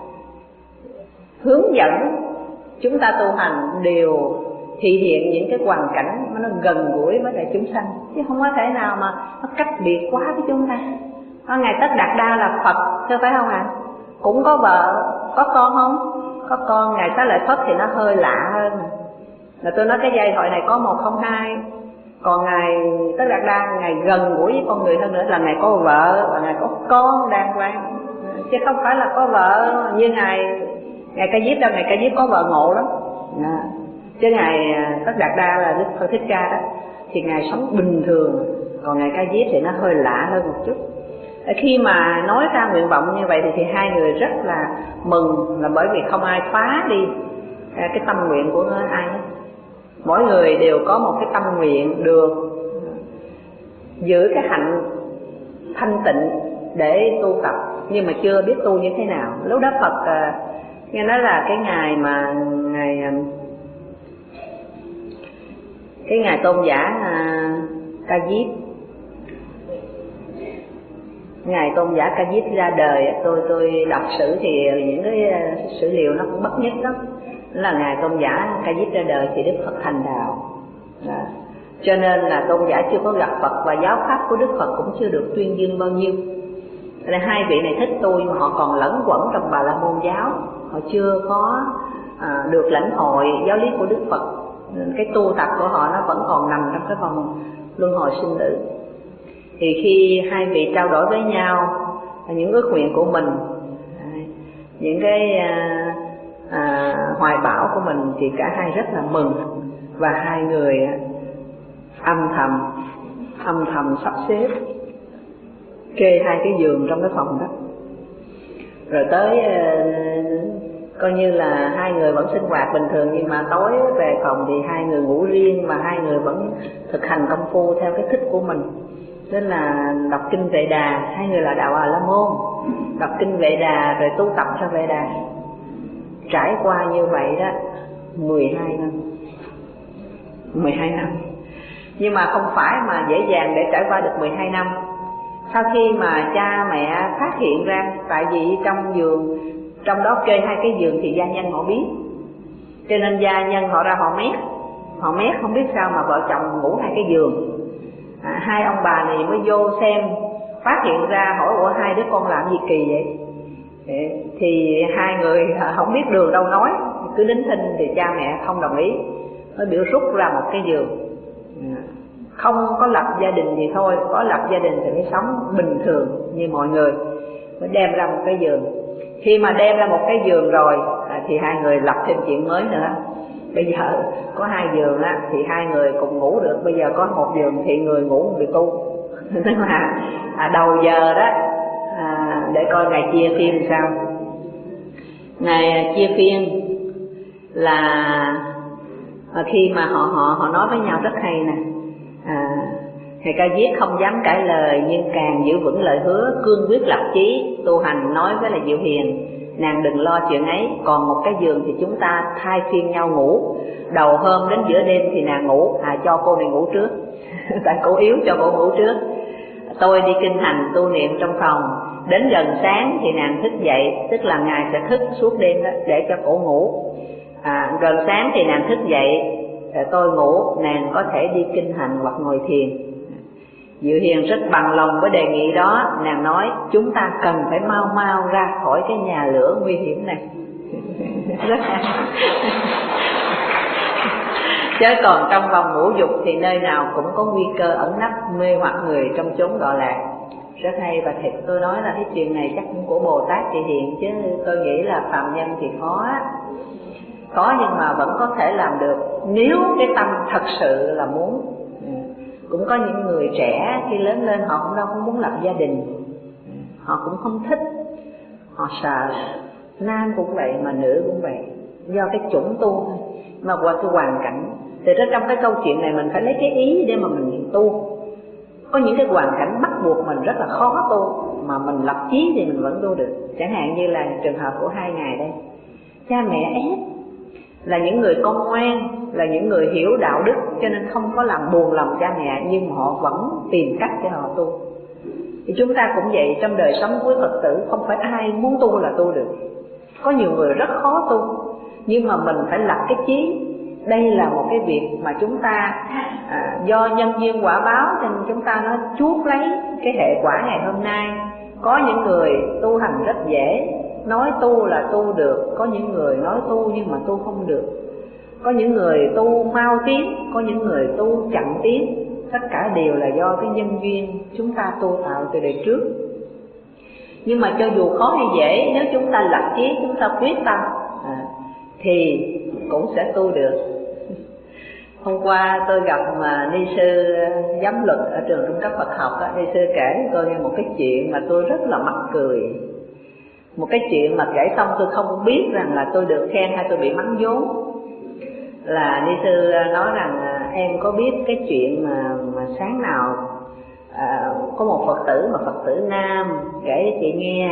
hướng dẫn chúng ta tu hành đều thị hiện những cái hoàn cảnh mà nó gần gũi với lại chúng sanh, chứ không có thể nào mà nó cách biệt quá với chúng ta. Ngài Tất Đạt Đa là Phật, chứ phải không ạ? À? Cũng có vợ, có con không? Có con. Ngài Xá Lợi Phất thì nó hơi lạ hơn. Là tôi nói cái giai thoại này có một không hai. Còn Ngài Tất Đạt Đa, Ngài gần gũi với con người hơn nữa, là Ngài có vợ và Ngài có con đàng hoàng, chứ không phải là có vợ như Ngài Ngài Ca Diếp đâu. Ngài Ca Diếp có vợ ngộ lắm. À, chứ Ngài Tất Đạt Đa là Đức Phật Thích Ca đó thì Ngài sống bình thường, còn Ngài Ca Diếp thì nó hơi lạ hơn một chút. Khi mà nói ra nguyện vọng như vậy thì, thì hai người rất là mừng, là bởi vì không ai phá đi cái tâm nguyện của ai hết. Mỗi người đều có một cái tâm nguyện được giữ cái hạnh thanh tịnh để tu tập, nhưng mà chưa biết tu như thế nào. Lúc đó Phật nghe nói là cái ngày mà ngày cái ngày tôn giả Ca Diếp, ngày tôn giả Ca Diếp ra đời, tôi tôi đọc sử thì những cái sử liệu nó cũng bất nhất lắm. Là ngày tôn giả Ca Diếp ra đời thì Đức Phật thành đạo. Đó. Cho nên là tôn giả chưa có gặp Phật và giáo pháp của Đức Phật cũng chưa được tuyên dương bao nhiêu. Nên hai vị này thích tu nhưng mà họ còn lẫn quẩn trong Bà La Môn giáo, họ chưa có à, được lãnh hội giáo lý của Đức Phật. Nên cái tu tập của họ nó vẫn còn nằm trong cái vòng luân hồi sinh tử. Thì khi hai vị trao đổi với nhau những ước nguyện của mình, những cái à, à, hoài bão của mình, thì cả hai rất là mừng. Và hai người âm thầm âm thầm sắp xếp kê hai cái giường trong cái phòng đó. Rồi tới coi như là hai người vẫn sinh hoạt bình thường, nhưng mà tối về phòng thì hai người ngủ riêng, và hai người vẫn thực hành công phu theo cái thích của mình. Nên là đọc kinh Vệ Đà, hai người là đạo A La Môn, đọc kinh Vệ Đà rồi tu tập theo Vệ Đà. Trải qua như vậy đó mười hai năm, mười hai năm. Nhưng mà không phải mà dễ dàng để trải qua được mười hai năm. Sau khi mà cha mẹ phát hiện ra, tại vì trong giường, trong đó kê hai cái giường thì gia nhân họ biết, cho nên gia nhân họ ra họ mét, họ mét không biết sao mà vợ chồng ngủ hai cái giường. À, hai ông bà này mới vô xem, phát hiện ra hỏi ủa hai đứa con làm gì kỳ vậy? Thì hai người không biết đường đâu nói, cứ đính thinh thì cha mẹ không đồng ý, nó biểu rút ra một cái giường. Không có lập gia đình thì thôi, có lập gia đình thì phải sống bình thường như mọi người, mới đem ra một cái giường. Khi mà đem ra một cái giường rồi thì hai người lập thêm chuyện mới nữa. Bây giờ có hai giường á, thì hai người cùng ngủ được. Bây giờ có một giường thì người ngủ người tu. Tức là à, đầu giờ đó à, để coi ngày chia phiên sao. Ngày chia phiên là à, khi mà họ họ họ nói với nhau rất hay nè. À, Thầy Ca Diếp không dám cãi lời, nhưng càng giữ vững lời hứa, cương quyết lập chí tu hành, nói với là Diệu Hiền nàng đừng lo chuyện ấy, còn một cái giường thì chúng ta thay phiên nhau ngủ. Đầu hôm đến giữa đêm thì nàng ngủ, à cho cô này ngủ trước tại cô yếu, cho cô ngủ trước. Tôi đi kinh hành tu niệm trong phòng, đến gần sáng thì nàng thức dậy, tức là ngài sẽ thức suốt đêm đó để cho cổ ngủ. À, gần sáng thì nàng thức dậy, tôi ngủ, nàng có thể đi kinh hành hoặc ngồi thiền. Diệu Hiền rất bằng lòng với đề nghị đó, nàng nói chúng ta cần phải mau mau ra khỏi cái nhà lửa nguy hiểm này. Rất hay. Chứ còn trong vòng ngũ dục thì nơi nào cũng có nguy cơ ẩn nấp mê hoặc người trong chốn đọa lạc. Rất hay, và thiệt tôi nói là cái chuyện này chắc cũng của Bồ Tát Chị Hiện, chứ tôi nghĩ là phàm nhân thì khó. Có nhưng mà vẫn có thể làm được nếu cái tâm thật sự là muốn. Cũng có những người trẻ khi lớn lên họ cũng đâu có muốn lập gia đình, họ cũng không thích, họ sợ. Nam cũng vậy mà nữ cũng vậy, do cái chủng tu thôi, mà qua cái hoàn cảnh. Thì ra trong cái câu chuyện này mình phải lấy cái ý để mà mình tu. Có những cái hoàn cảnh bắt buộc mình rất là khó tu, mà mình lập chí thì mình vẫn tu được. Chẳng hạn như là trường hợp của hai ngài đây, cha mẹ ép, là những người con ngoan, là những người hiểu đạo đức, cho nên không có làm buồn lòng cha mẹ, nhưng họ vẫn tìm cách để họ tu. Thì chúng ta cũng vậy, trong đời sống của Phật tử không phải ai muốn tu là tu được. Có nhiều người rất khó tu, nhưng mà mình phải lập cái chí. Đây là một cái việc mà chúng ta à, do nhân duyên quả báo, nên chúng ta nó chuốc lấy cái hệ quả ngày hôm nay. Có những người tu hành rất dễ, nói tu là tu được. Có những người nói tu nhưng mà tu không được. Có những người tu mau tiến, có những người tu chậm tiến. Tất cả đều là do cái nhân duyên chúng ta tu tạo từ đời trước. Nhưng mà cho dù khó hay dễ, nếu chúng ta lập chí, chúng ta quyết tâm à, thì cũng sẽ tu được. Hôm qua tôi gặp mà ni sư giám luật ở trường trung cấp Phật học á, ni sư kể tôi nghe một cái chuyện mà tôi rất là mắc cười. Một cái chuyện mà kể xong tôi không biết rằng là tôi được khen hay tôi bị mắng vốn. Là ni sư nói rằng em có biết cái chuyện mà, mà sáng nào à, có một Phật tử mà Phật tử nam kể cho chị nghe.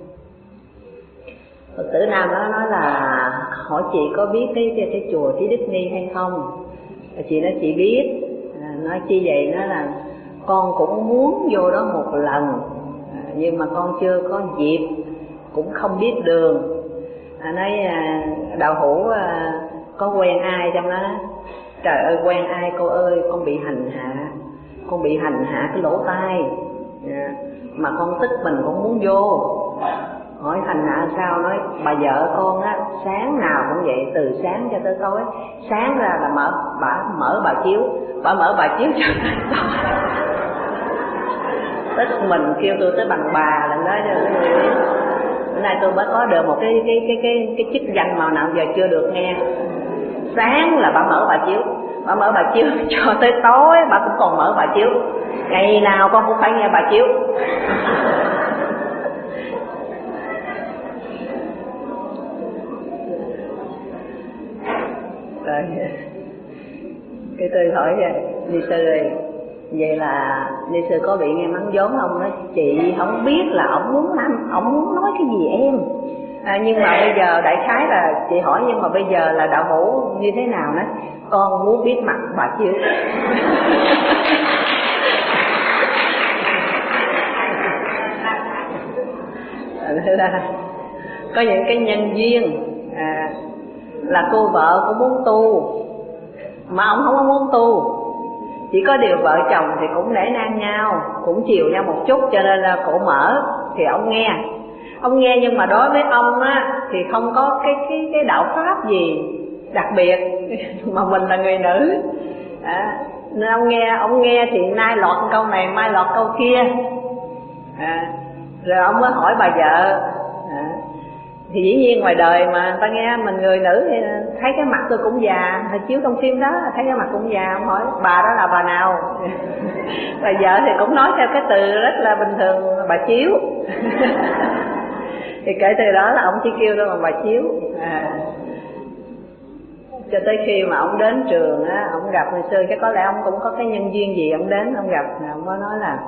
Phật tử nam đó nói là hỏi chị có biết cái cái, cái chùa Trí Đức Ni hay không? Chị nói chị biết. À, nói chi vậy? Nói là con cũng muốn vô đó một lần, à, nhưng mà con chưa có dịp, cũng không biết đường. À, nói à, đạo hữu à, có quen ai trong đó? Trời ơi quen ai cô ơi, con bị hành hạ, con bị hành hạ cái lỗ tai, à, mà con tức mình cũng muốn vô. Hỏi hành hạ sao? Nói bà vợ con á, sáng nào cũng vậy, từ sáng cho tới tối, sáng ra là mở bà mở bà chiếu, bà mở bà chiếu cho tức mình kêu tôi tới bằng bà lần đó chứ. Bữa nay tôi mới có được một cái cái cái cái cái chức danh mà nào giờ chưa được nghe. Sáng là bà mở bà chiếu, bà mở bà chiếu cho tới tối bà cũng còn mở bà chiếu, ngày nào con cũng phải nghe bà chiếu. Rồi cái tôi hỏi Ni sư ơi, vậy là Ni sư có bị nghe mắng vốn không? Nói chị không biết là ổng muốn làm, ổng muốn nói cái gì em. À, nhưng mà bây giờ đại khái là chị hỏi, nhưng mà bây giờ là đạo hữu như thế nào? Nói con muốn biết mặt bà Chiếu. Có những cái nhân duyên à, là cô vợ cũng muốn tu mà ông không có muốn tu, chỉ có điều vợ chồng thì cũng nể nang nhau, cũng chiều nhau một chút, cho nên là cổ mở thì ông nghe. Ông nghe nhưng mà đối với ông á thì không có cái cái cái đạo pháp gì đặc biệt mà mình là người nữ à, nên ông nghe ông nghe thì nay lọt câu này mai lọt câu kia à, rồi ông mới hỏi bà vợ à, thì dĩ nhiên ngoài đời mà ta nghe mình người nữ thì thấy cái mặt tôi cũng già, hồi chiếu trong phim đó thấy cái mặt cũng già, ông hỏi bà đó là bà nào. Bà vợ thì cũng nói theo cái từ rất là bình thường, bà Chiếu. Thì kể từ đó là ông chỉ kêu tôi bằng bà Chiếu à. Cho tới khi mà ông đến trường á, ông gặp hồi xưa chắc có lẽ ông cũng có cái nhân duyên gì, ông đến ông gặp, ông có nói là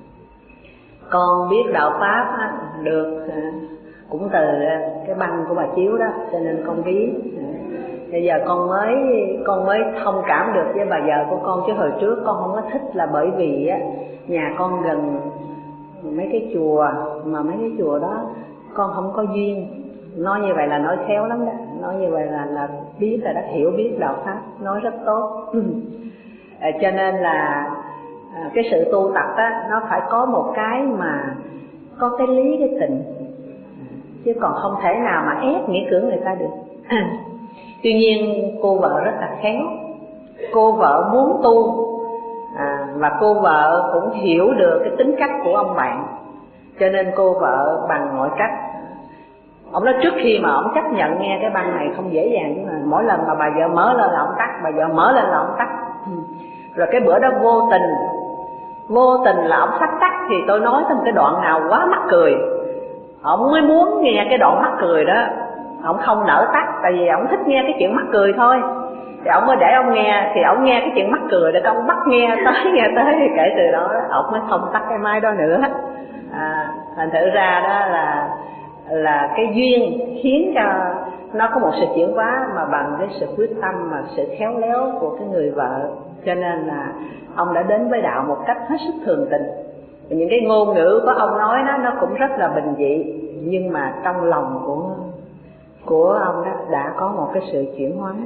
con biết đạo pháp á, được cũng từ cái băng của bà Chiếu đó, cho nên con biết. Bây giờ con mới con mới thông cảm được với bà vợ của con, chứ hồi trước con không có thích là bởi vì á nhà con gần mấy cái chùa, mà mấy cái chùa đó con không có duyên. Nói như vậy là nói khéo lắm đó, nói như vậy là là biết là đã hiểu biết đạo pháp, nói rất tốt. À, cho nên là à, cái sự tu tập á nó phải có một cái mà có cái lý cái tình, chứ còn không thể nào mà ép nghĩa cưỡng người ta được. Tuy nhiên cô vợ rất là khéo, cô vợ muốn tu à, và cô vợ cũng hiểu được cái tính cách của ông bạn, cho nên cô vợ bằng mọi cách. Ông nói trước khi mà ông chấp nhận nghe cái băng này không dễ dàng, chứ mà mỗi lần mà bà vợ mở lên là ông tắt, bà vợ mở lên là ông tắt. Rồi cái bữa đó vô tình vô tình là ông sắp tắt, thì tôi nói thêm cái đoạn nào quá mắc cười, ông mới muốn nghe cái đoạn mắc cười đó, ông không nỡ tắt, tại vì ông thích nghe cái chuyện mắc cười thôi. Thì ông mới để ông nghe, thì ông nghe cái chuyện mắc cười để ông bắt nghe tới nghe tới, thì kể từ đó ông mới không tắt cái máy đó nữa. À, thành thử ra đó là là cái duyên khiến cho nó có một sự chuyển hóa mà bằng cái sự quyết tâm mà sự khéo léo của cái người vợ, cho nên là ông đã đến với đạo một cách hết sức thường tình. Những cái ngôn ngữ của ông nói đó nó cũng rất là bình dị, nhưng mà trong lòng của của ông đó đã có một cái sự chuyển hóa.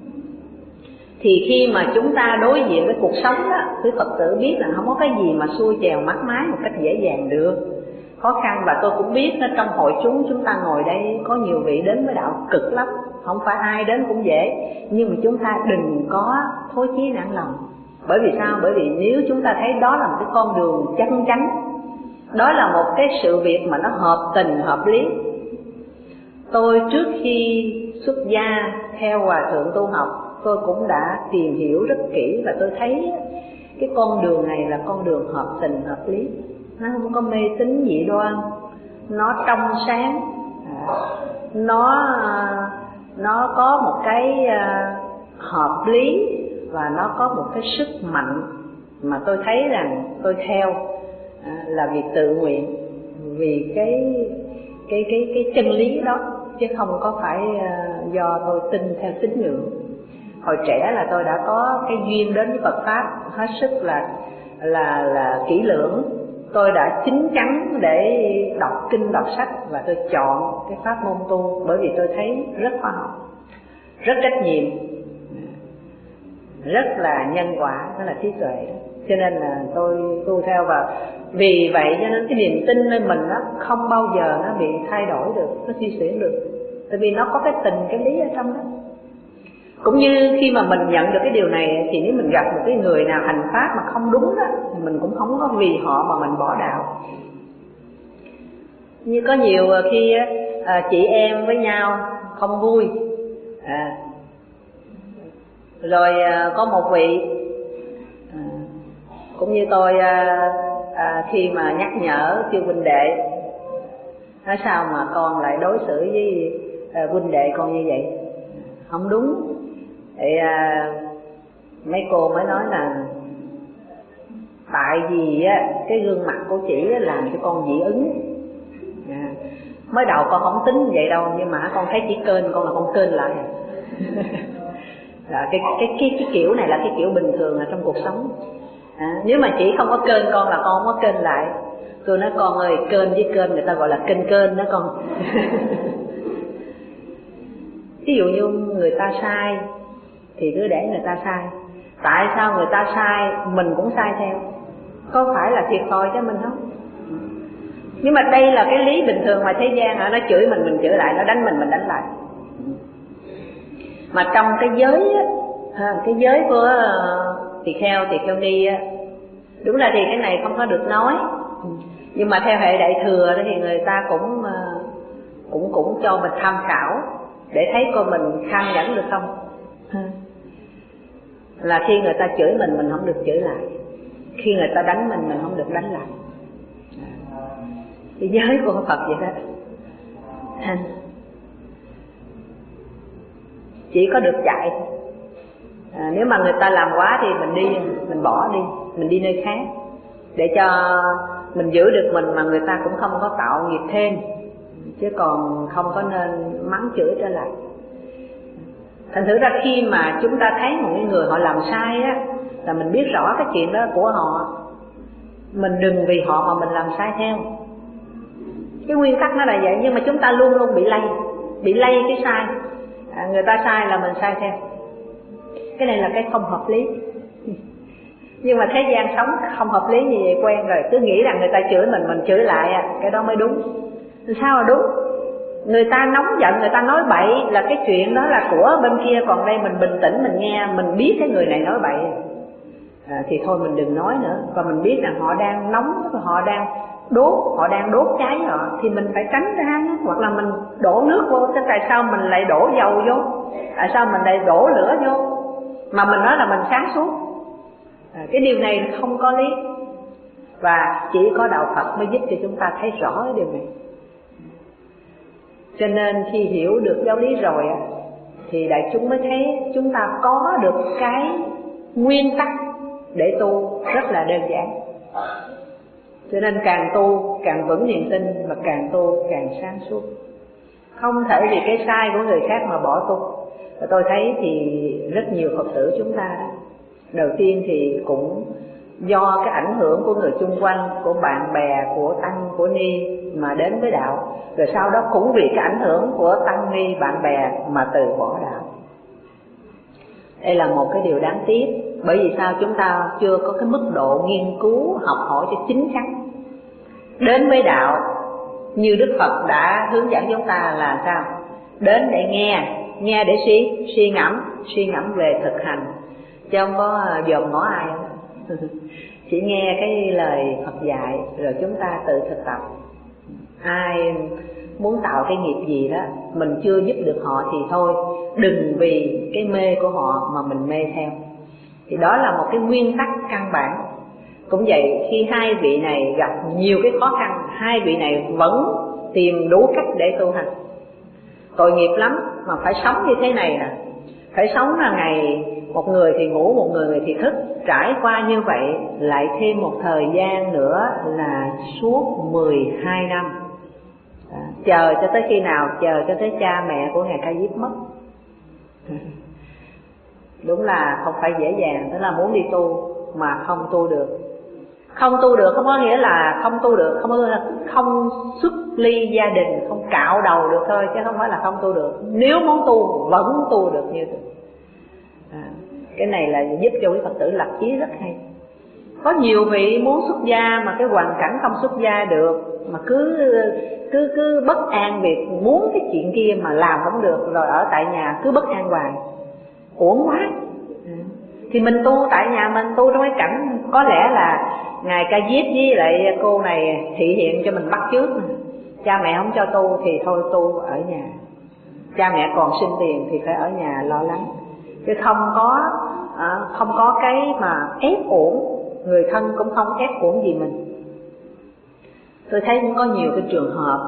Thì khi mà chúng ta đối diện với cuộc sống đó, quý Phật tử biết là không có cái gì mà xuôi chèo mát mái một cách dễ dàng được, khó khăn. Và tôi cũng biết đó, trong hội chúng chúng ta ngồi đây có nhiều vị đến với đạo cực lắm, không phải ai đến cũng dễ, nhưng mà chúng ta đừng có thối chí nản lòng. Bởi vì sao? Bởi vì nếu chúng ta thấy đó là một cái con đường chân chánh, đó là một cái sự việc mà nó hợp tình hợp lý. Tôi trước khi xuất gia theo hòa thượng tu học, tôi cũng đã tìm hiểu rất kỹ, và tôi thấy cái con đường này là con đường hợp tình hợp lý. Nó không có mê tín dị đoan, nó trong sáng, nó nó có một cái hợp lý, và nó có một cái sức mạnh mà tôi thấy rằng tôi theo là vì tự nguyện, vì cái cái cái cái chân lý đó, chứ không có phải do tôi tin theo tín ngưỡng. Hồi trẻ là tôi đã có cái duyên đến với Phật pháp hết sức là là là kỹ lưỡng. Tôi đã chín chắn để đọc kinh đọc sách, và tôi chọn cái pháp môn tu bởi vì tôi thấy rất khoa học, rất trách nhiệm, rất là nhân quả, đó là trí tuệ đó. Cho nên là tôi tu theo, và vì vậy cho nên cái niềm tin nơi mình đó không bao giờ nó bị thay đổi được, nó suy chuyển được, tại vì nó có cái tình cái lý ở trong đó. Cũng như khi mà mình nhận được cái điều này, thì nếu mình gặp một cái người nào hành pháp mà không đúng đó, thì mình cũng không có vì họ mà mình bỏ đạo. Như có nhiều khi à, chị em với nhau không vui à, rồi à, có một vị à, cũng như tôi à, à, khi mà nhắc nhở kêu huynh đệ, nói sao mà con lại đối xử với à, huynh đệ con như vậy, không đúng. Thì à, mấy cô mới nói là tại vì á, cái gương mặt của chị á, làm cho con dị ứng. À, mới đầu con không tính vậy đâu, nhưng mà con thấy chỉ kênh con là con kênh lại. À, cái, cái, cái, cái kiểu này là cái kiểu bình thường ở trong cuộc sống. À, nếu mà chỉ không có kênh con là con không có kênh lại. Tôi nói con ơi, kênh với kênh người ta gọi là kênh kênh đó con. Ví dụ như người ta sai thì cứ để người ta sai. Tại sao người ta sai mình cũng sai theo? Có phải là thiệt thòi cho mình không? Nhưng mà đây là cái lý bình thường mà thế gian nó chửi mình mình chửi lại, nó đánh mình mình đánh lại. Mà trong cái giới á, cái giới của tỳ kheo, tỳ kheo ni á, đúng là thì cái này không có được nói. Nhưng mà theo hệ Đại Thừa thì người ta cũng cũng cũng cho mình tham khảo để thấy coi mình kham nhẫn được không. Là khi người ta chửi mình mình không được chửi lại, khi người ta đánh mình mình không được đánh lại. Cái giới của Phật vậy đó. Chỉ có được dạy thôi. À, nếu mà người ta làm quá thì mình đi, mình bỏ đi, mình đi nơi khác để cho mình giữ được mình mà người ta cũng không có tạo nghiệp thêm, chứ còn không có nên mắng chửi trở lại. Thành thử ra khi mà chúng ta thấy một người họ làm sai á, là mình biết rõ cái chuyện đó của họ, mình đừng vì họ mà mình làm sai theo. Cái nguyên tắc nó là vậy, nhưng mà chúng ta luôn luôn bị lây, bị lây cái sai. À, người ta sai là mình sai theo. Cái này là cái không hợp lý. Nhưng mà thế gian sống không hợp lý như vậy quen rồi, cứ nghĩ rằng người ta chửi mình mình chửi lại, cái đó mới đúng. Sao là đúng? Người ta nóng giận, người ta nói bậy là cái chuyện đó là của bên kia, còn đây mình bình tĩnh mình nghe, mình biết cái người này nói bậy à, thì thôi mình đừng nói nữa. Và mình biết rằng họ đang nóng, họ đang đốt, họ đang đốt cháy họ, thì mình phải tránh ra, hoặc là mình đổ nước vô. Chứ tại sao mình lại đổ dầu vô, tại sao mình lại đổ lửa vô mà mình nói là mình sáng suốt? À, cái điều này không có lý. Và chỉ có đạo Phật mới giúp cho chúng ta thấy rõ cái điều này. Cho nên khi hiểu được giáo lý rồi thì đại chúng mới thấy chúng ta có được cái nguyên tắc để tu rất là đơn giản. Cho nên càng tu càng vững niềm tin, và càng tu càng sáng suốt. Không thể vì cái sai của người khác mà bỏ tu. Và tôi thấy thì rất nhiều Phật tử chúng ta đó, đầu tiên thì cũng do cái ảnh hưởng của người chung quanh, của bạn bè, của tăng, của ni mà đến với đạo. Rồi sau đó cũng vì cái ảnh hưởng của tăng ni, bạn bè mà từ bỏ đạo. Đây là một cái điều đáng tiếc. Bởi vì sao? Chúng ta chưa có cái mức độ nghiên cứu, học hỏi cho chính chắn. Đến với đạo như Đức Phật đã hướng dẫn chúng ta là sao? Đến để nghe, nghe để suy, suy ngẫm, suy ngẫm về thực hành, chứ không có dòm ngó ai. Chỉ nghe cái lời Phật dạy rồi chúng ta tự thực tập. Ai muốn tạo cái nghiệp gì đó mình chưa giúp được họ thì thôi, đừng vì cái mê của họ mà mình mê theo. Thì đó là một cái nguyên tắc căn bản. Cũng vậy, khi hai vị này gặp nhiều cái khó khăn, hai vị này vẫn tìm đủ cách để tu hành. Tội nghiệp lắm mà phải sống như thế này nè. Phải sống là ngày một người thì ngủ, một người thì thức. Trải qua như vậy lại thêm một thời gian nữa là suốt mười hai năm. À, chờ cho tới khi nào? Chờ cho tới cha mẹ của Ngài Ca Diếp mất. Đúng là không phải dễ dàng. Tức là muốn đi tu mà không tu được. Không tu được không có nghĩa là không tu được, không có nghĩa là không xuất ly gia đình, không cạo đầu được thôi, chứ không phải là không tu được. Nếu muốn tu vẫn tu được như thế. À, cái này là giúp cho quý Phật tử lập chí rất hay. Có nhiều vị muốn xuất gia mà cái hoàn cảnh không xuất gia được, mà cứ cứ cứ bất an việc muốn cái chuyện kia mà làm không được, rồi ở tại nhà cứ bất an hoài, uổng quá. À, thì mình tu tại nhà mình, tu trong cái cảnh có lẽ là Ngài Ca Diếp với lại cô này thị hiện cho mình bắt chước. Cha mẹ không cho tu thì thôi tu ở nhà, cha mẹ còn xin tiền thì phải ở nhà lo lắng, chứ không có à, không có cái mà ép uổng. Người thân cũng không ép uổng gì mình. Tôi thấy cũng có nhiều cái trường hợp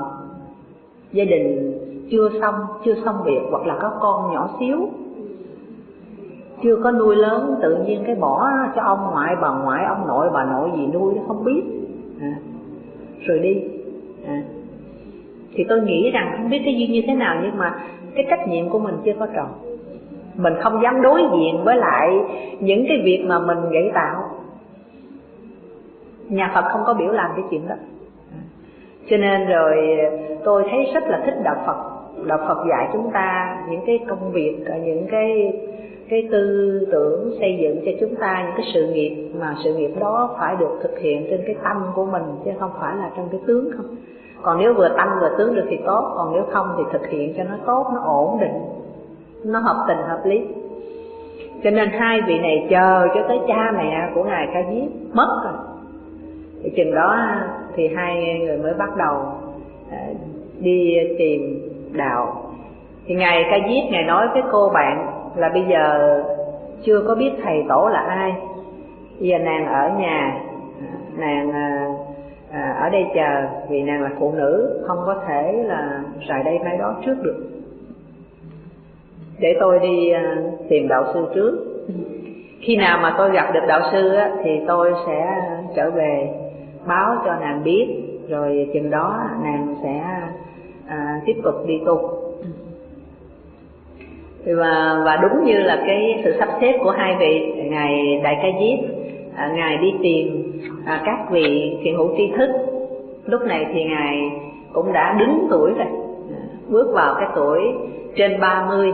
gia đình chưa xong chưa xong việc, hoặc là có con nhỏ xíu, chưa có nuôi lớn, tự nhiên cái bỏ cho ông ngoại bà ngoại, ông nội bà nội gì nuôi nó không biết à, rồi đi à. Thì tôi nghĩ rằng không biết cái duyên như thế nào, nhưng mà cái trách nhiệm của mình chưa có tròn. Mình không dám đối diện với lại những cái việc mà mình gây tạo. Nhà Phật không có biểu làm cái chuyện đó. Cho nên rồi tôi thấy rất là thích Đạo Phật. Đạo Phật dạy chúng ta những cái công việc, những cái cái tư tưởng xây dựng cho chúng ta những cái sự nghiệp, mà sự nghiệp đó phải được thực hiện trên cái tâm của mình, chứ không phải là trong cái tướng không. Còn nếu vừa tâm vừa tướng được thì tốt, còn nếu không thì thực hiện cho nó tốt, nó ổn định, nó hợp tình hợp lý. Cho nên hai vị này chờ cho tới cha mẹ của Ngài Ca Diếp mất rồi, thì chừng đó thì hai người mới bắt đầu đi tìm đạo. Thì Ngài Ca Diếp Ngài nói với cô bạn là bây giờ chưa có biết thầy tổ là ai, bây giờ nàng ở nhà, nàng à, ở đây chờ, vì nàng là phụ nữ, không có thể là rời đây mai đó trước được. Để tôi đi à, tìm đạo sư trước. Khi nào mà tôi gặp được đạo sư á, thì tôi sẽ trở về báo cho nàng biết, rồi chừng đó nàng sẽ à, tiếp tục đi tu. Và, và đúng như là cái sự sắp xếp của hai vị, Ngài Đại Ca Diếp à, Ngài đi tìm à, các vị thiện hữu tri thức. Lúc này thì Ngài cũng đã đứng tuổi rồi, à, bước vào cái tuổi trên ba mươi.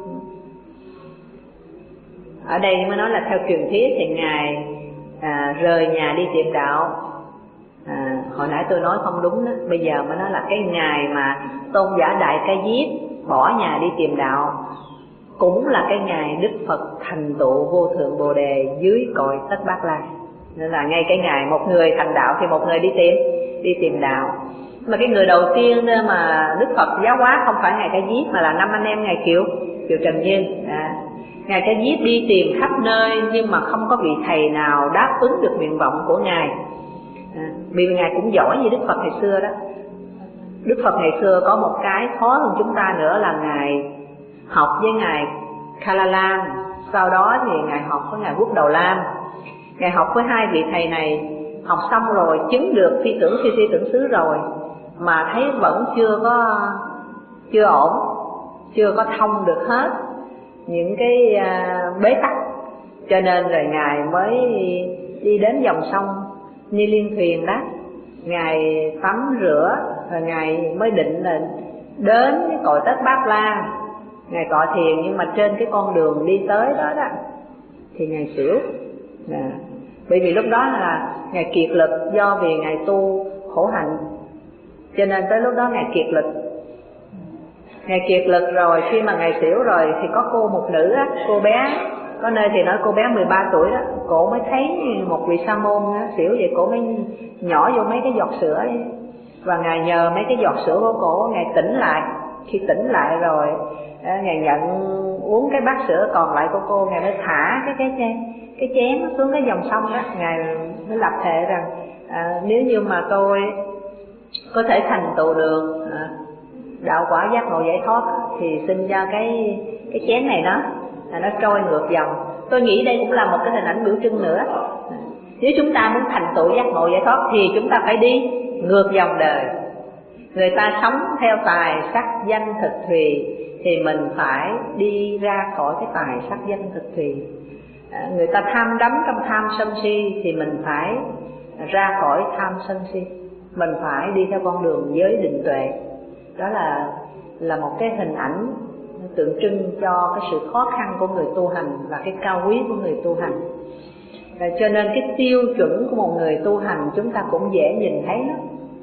Ở đây mới nói là theo truyền thuyết thì Ngài à, rời nhà đi tìm đạo. à, Hồi nãy tôi nói không đúng đó, bây giờ mới nói là cái ngày mà tôn giả Đại Ca Diếp bỏ nhà đi tìm đạo cũng là cái ngày Đức Phật thành tựu vô thượng Bồ đề dưới cội Tất Bát La. Nên là ngay cái ngày một người thành đạo thì một người đi tìm đi tìm đạo. Mà cái người đầu tiên mà Đức Phật giáo hóa không phải Ngài Ca Diếp, mà là năm anh em Ngài Kiều Kiều Trần Như. à, Ngài Ca Diếp đi tìm khắp nơi nhưng mà không có vị thầy nào đáp ứng được nguyện vọng của Ngài. à, Vì Ngài cũng giỏi như Đức Phật ngày xưa đó. Đức Phật ngày xưa có một cái khó hơn chúng ta nữa là Ngài học với Ngài Kalalam, sau đó thì Ngài học với Ngài Quốc Đầu Lam. Ngài học với hai vị thầy này, học xong rồi chứng được phi tưởng phi phi tưởng xứ rồi, mà thấy vẫn chưa có chưa ổn, chưa có thông được hết những cái uh, bế tắc. Cho nên rồi Ngài mới đi đến dòng sông Ni Liên Thuyền đó, Ngài tắm rửa, rồi Ngài mới định là đến cái cội Tất Bát La. Ngài tọa thiền, nhưng mà trên cái con đường đi tới đó đó thì Ngài xỉu. à, Bởi vì lúc đó là Ngài kiệt lực, do vì Ngài tu khổ hạnh, cho nên tới lúc đó Ngài kiệt lực. Ngài kiệt lực rồi, khi mà Ngài xỉu rồi thì có cô một nữ á, cô bé, có nơi thì nói cô bé mười ba tuổi đó, cổ mới thấy một vị sa môn á, xỉu vậy, cổ mới nhỏ vô mấy cái giọt sữa ấy. Và Ngài nhờ mấy cái giọt sữa của cổ, Ngài tỉnh lại. Khi tỉnh lại rồi, Ngài nhận uống cái bát sữa còn lại của cô, Ngài mới thả cái cái chén cái chén xuống cái dòng sông đó. Ngài mới lập thệ rằng à, nếu như mà tôi có thể thành tựu được à, đạo quả giác ngộ giải thoát thì xin cho cái cái chén này nó à, nó trôi ngược dòng. Tôi nghĩ đây cũng là một cái hình ảnh biểu trưng nữa. à, Nếu chúng ta muốn thành tựu giác ngộ giải thoát thì chúng ta phải đi ngược dòng đời. Người ta sống theo tài sắc danh thực thùy thì mình phải đi ra khỏi cái tài sắc danh thực thùy. à, Người ta tham đắm trong tham sân si thì mình phải ra khỏi tham sân si. Mình phải đi theo con đường giới định tuệ. Đó là là một cái hình ảnh tượng trưng cho cái sự khó khăn của người tu hành và cái cao quý của người tu hành. à, Cho nên cái tiêu chuẩn của một người tu hành chúng ta cũng dễ nhìn thấy đó.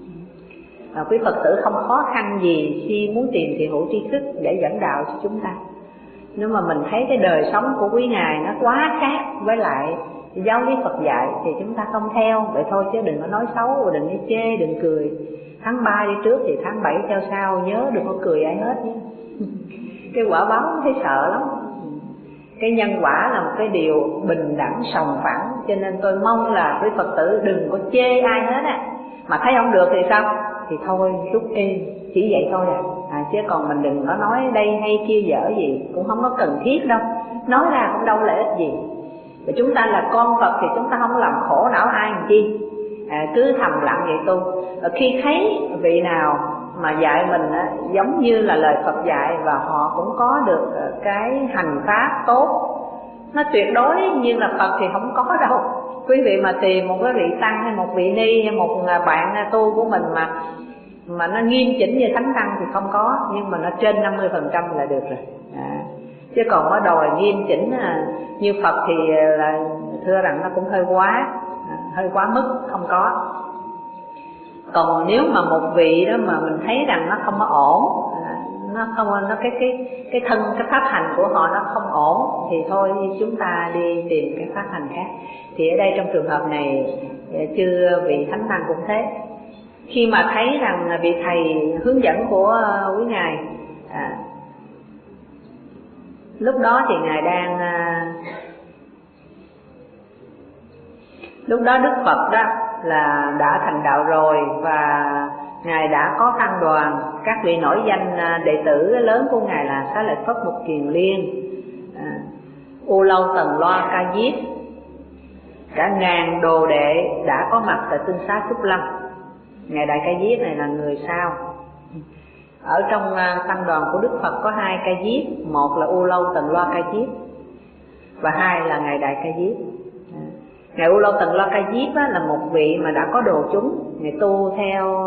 À, quý Phật tử không khó khăn gì khi muốn tìm thiện hữu tri thức để dẫn đạo cho chúng ta. Nếu mà mình thấy cái đời sống của quý Ngài nó quá khác với lại giáo lý Phật dạy thì chúng ta không theo, vậy thôi, chứ đừng có nói xấu, đừng có chê, đừng cười. Tháng ba đi trước thì tháng bảy theo sau, nhớ đừng có cười ai hết nhé. Cái quả báo thấy sợ lắm. Cái nhân quả là một cái điều bình đẳng sòng phẳng, cho nên tôi mong là quý Phật tử đừng có chê ai hết á. Mà thấy không được thì sao? Thì thôi rút êm, chỉ vậy thôi à. à Chứ còn mình đừng có nói đây hay kia dở gì, cũng không có cần thiết đâu. nói ra cũng đâu lợi ích gì. Và chúng ta là con Phật thì chúng ta không làm khổ não ai làm chi, à, cứ thầm lặng vậy tu. Và khi thấy vị nào mà dạy mình á, giống như là lời Phật dạy và họ cũng có được cái hành pháp tốt, nó tuyệt đối như là Phật thì không có đâu. Quý vị mà tìm một cái vị tăng hay một vị ni hay một bạn tu của mình mà mà nó nghiêm chỉnh như thánh tăng thì không có, nhưng mà nó trên năm mươi phần trăm là được rồi. À, chứ còn nó đòi nghiêm chỉnh như Phật thì là thưa rằng nó cũng hơi quá, hơi quá mức, không có. Còn nếu mà một vị đó mà mình thấy rằng nó không có ổn, nó không, nó cái cái cái thân cái pháp hành của họ nó không ổn thì thôi chúng ta đi tìm cái pháp hành khác. Thì ở đây trong trường hợp này chư vị thánh tăng cũng thế. Khi mà thấy rằng vị thầy hướng dẫn của quý ngài, à, lúc đó thì ngài đang à, lúc đó Đức Phật đó là đã thành đạo rồi, và ngài đã có tăng đoàn. Các vị nổi danh đệ tử lớn của ngài là Xá Lợi Phất, Mục Kiền Liên, à, U Lâu Tần Loa Ca Diếp, cả ngàn đồ đệ đã có mặt tại tinh xá Trúc Lâm. Ngài Đại Ca Diếp này là người sao? Ở trong tăng đoàn của Đức Phật có hai Ca Diếp, một là U Lâu Tần Loa Ca Diếp và hai là ngài Đại Ca Diếp. Ngài U Lâu Tần Loa Ca Diếp là một vị mà đã có đồ chúng, ngài tu theo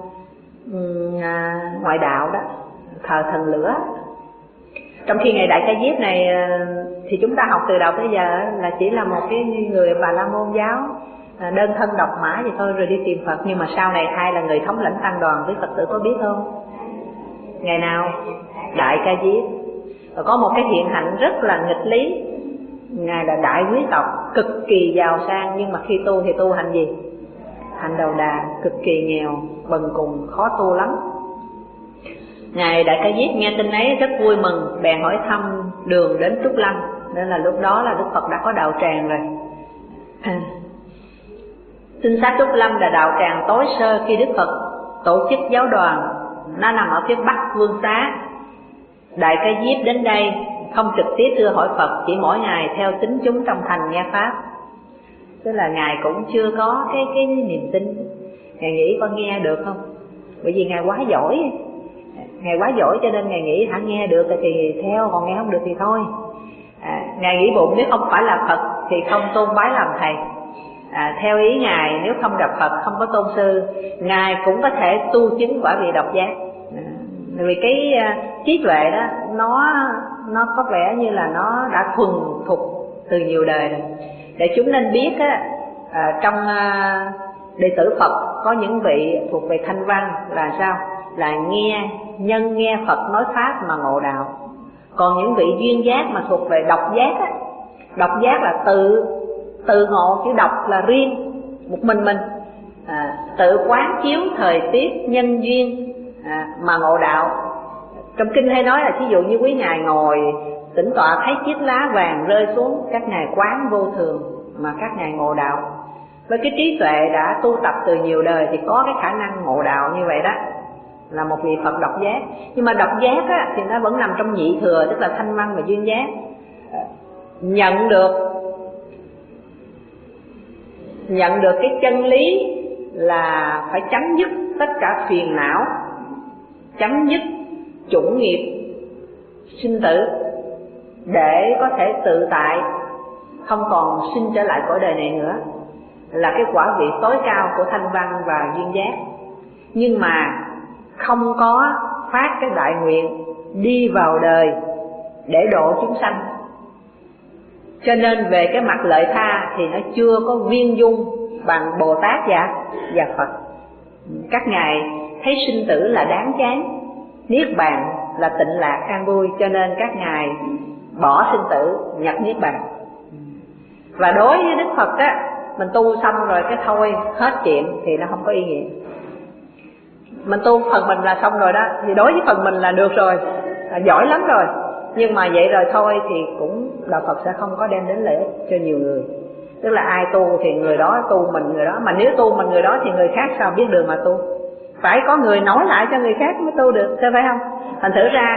uh, ngoại đạo đó, thờ thần lửa. Trong khi ngài Đại Ca Diếp này thì chúng ta học từ đầu tới giờ là chỉ là một cái người Bà La Môn giáo, đơn thân độc mã vậy thôi rồi đi tìm Phật. Nhưng mà sau này ai là người thống lĩnh tăng đoàn với Phật tử có biết không? Ngày nào? Đại Ca Diếp. Và có một cái hiện hạnh rất là nghịch lý. Ngài là đại quý tộc, cực kỳ giàu sang, nhưng mà khi tu thì tu hành gì? Hành đầu đà, cực kỳ nghèo, bần cùng, khó tu lắm. Ngài Đại Ca Diếp nghe tin ấy rất vui mừng, bèn hỏi thăm đường đến Trúc Lâm. Nên là lúc đó là Đức Phật đã có đạo tràng rồi. À, tinh xá Trúc Lâm là đạo tràng tối sơ khi Đức Phật tổ chức giáo đoàn. Nó nằm ở phía bắc Vương Xá. Đại Ca Diếp đến đây không trực tiếp thưa hỏi Phật, chỉ mỗi ngày theo tín chúng trong thành nghe pháp. Tức là ngài cũng chưa có cái cái niềm tin. Ngài nghĩ con nghe được không? Bởi vì ngài quá giỏi, ngài quá giỏi cho nên ngài nghĩ hả nghe được thì theo, còn nghe không được thì thôi. À, ngài nghĩ bụng nếu không phải là Phật thì không tôn bái làm thầy. À, theo ý ngài nếu không gặp Phật, không có tôn sư, ngài cũng có thể tu chứng quả vị độc giác. À, vì cái uh, trí tuệ đó nó nó có vẻ như là nó đã thuần thục từ nhiều đời rồi. Để chúng nên biết á, à, trong uh, đệ tử Phật có những vị thuộc về thanh văn là sao? Là nghe nhân nghe Phật nói pháp mà ngộ đạo. Còn những vị duyên giác mà thuộc về độc giác á, độc giác là tự tự ngộ, chứ độc là riêng một mình mình, à, tự quán chiếu thời tiết nhân duyên à, mà ngộ đạo. Trong kinh hay nói là ví dụ như quý ngài ngồi tĩnh tọa thấy chiếc lá vàng rơi xuống, các ngài quán vô thường mà các ngài ngộ đạo. Với cái trí tuệ đã tu tập từ nhiều đời thì có cái khả năng ngộ đạo như vậy đó, là một vị Phật độc giác. Nhưng mà độc giác á, thì nó vẫn nằm trong nhị thừa, tức là thanh văn và duyên giác. Nhận được Nhận được cái chân lý là phải chấm dứt tất cả phiền não, chấm dứt chủng nghiệp sinh tử, để có thể tự tại, không còn sinh trở lại cõi đời này nữa, là cái quả vị tối cao của thanh văn và duyên giác. Nhưng mà không có phát cái đại nguyện đi vào đời để độ chúng sanh, cho nên về cái mặt lợi tha thì nó chưa có viên dung bằng Bồ Tát và, và Phật. Các ngài thấy sinh tử là đáng chán, niết bàn là tịnh lạc an vui, cho nên các ngài bỏ sinh tử nhập niết bàn. Và đối với Đức Phật á, mình tu xong rồi cái thôi hết chuyện thì nó không có ý nghĩa. Mình tu phần mình là xong rồi đó, thì đối với phần mình là được rồi, là giỏi lắm rồi. Nhưng mà vậy rồi thôi thì cũng đạo Phật sẽ không có đem đến lợi ích cho nhiều người. Tức là ai tu thì người đó tu mình người đó, mà nếu tu mình người đó thì người khác sao biết đường mà tu. Phải có người nói lại cho người khác mới tu được, thế phải không? Thành thử ra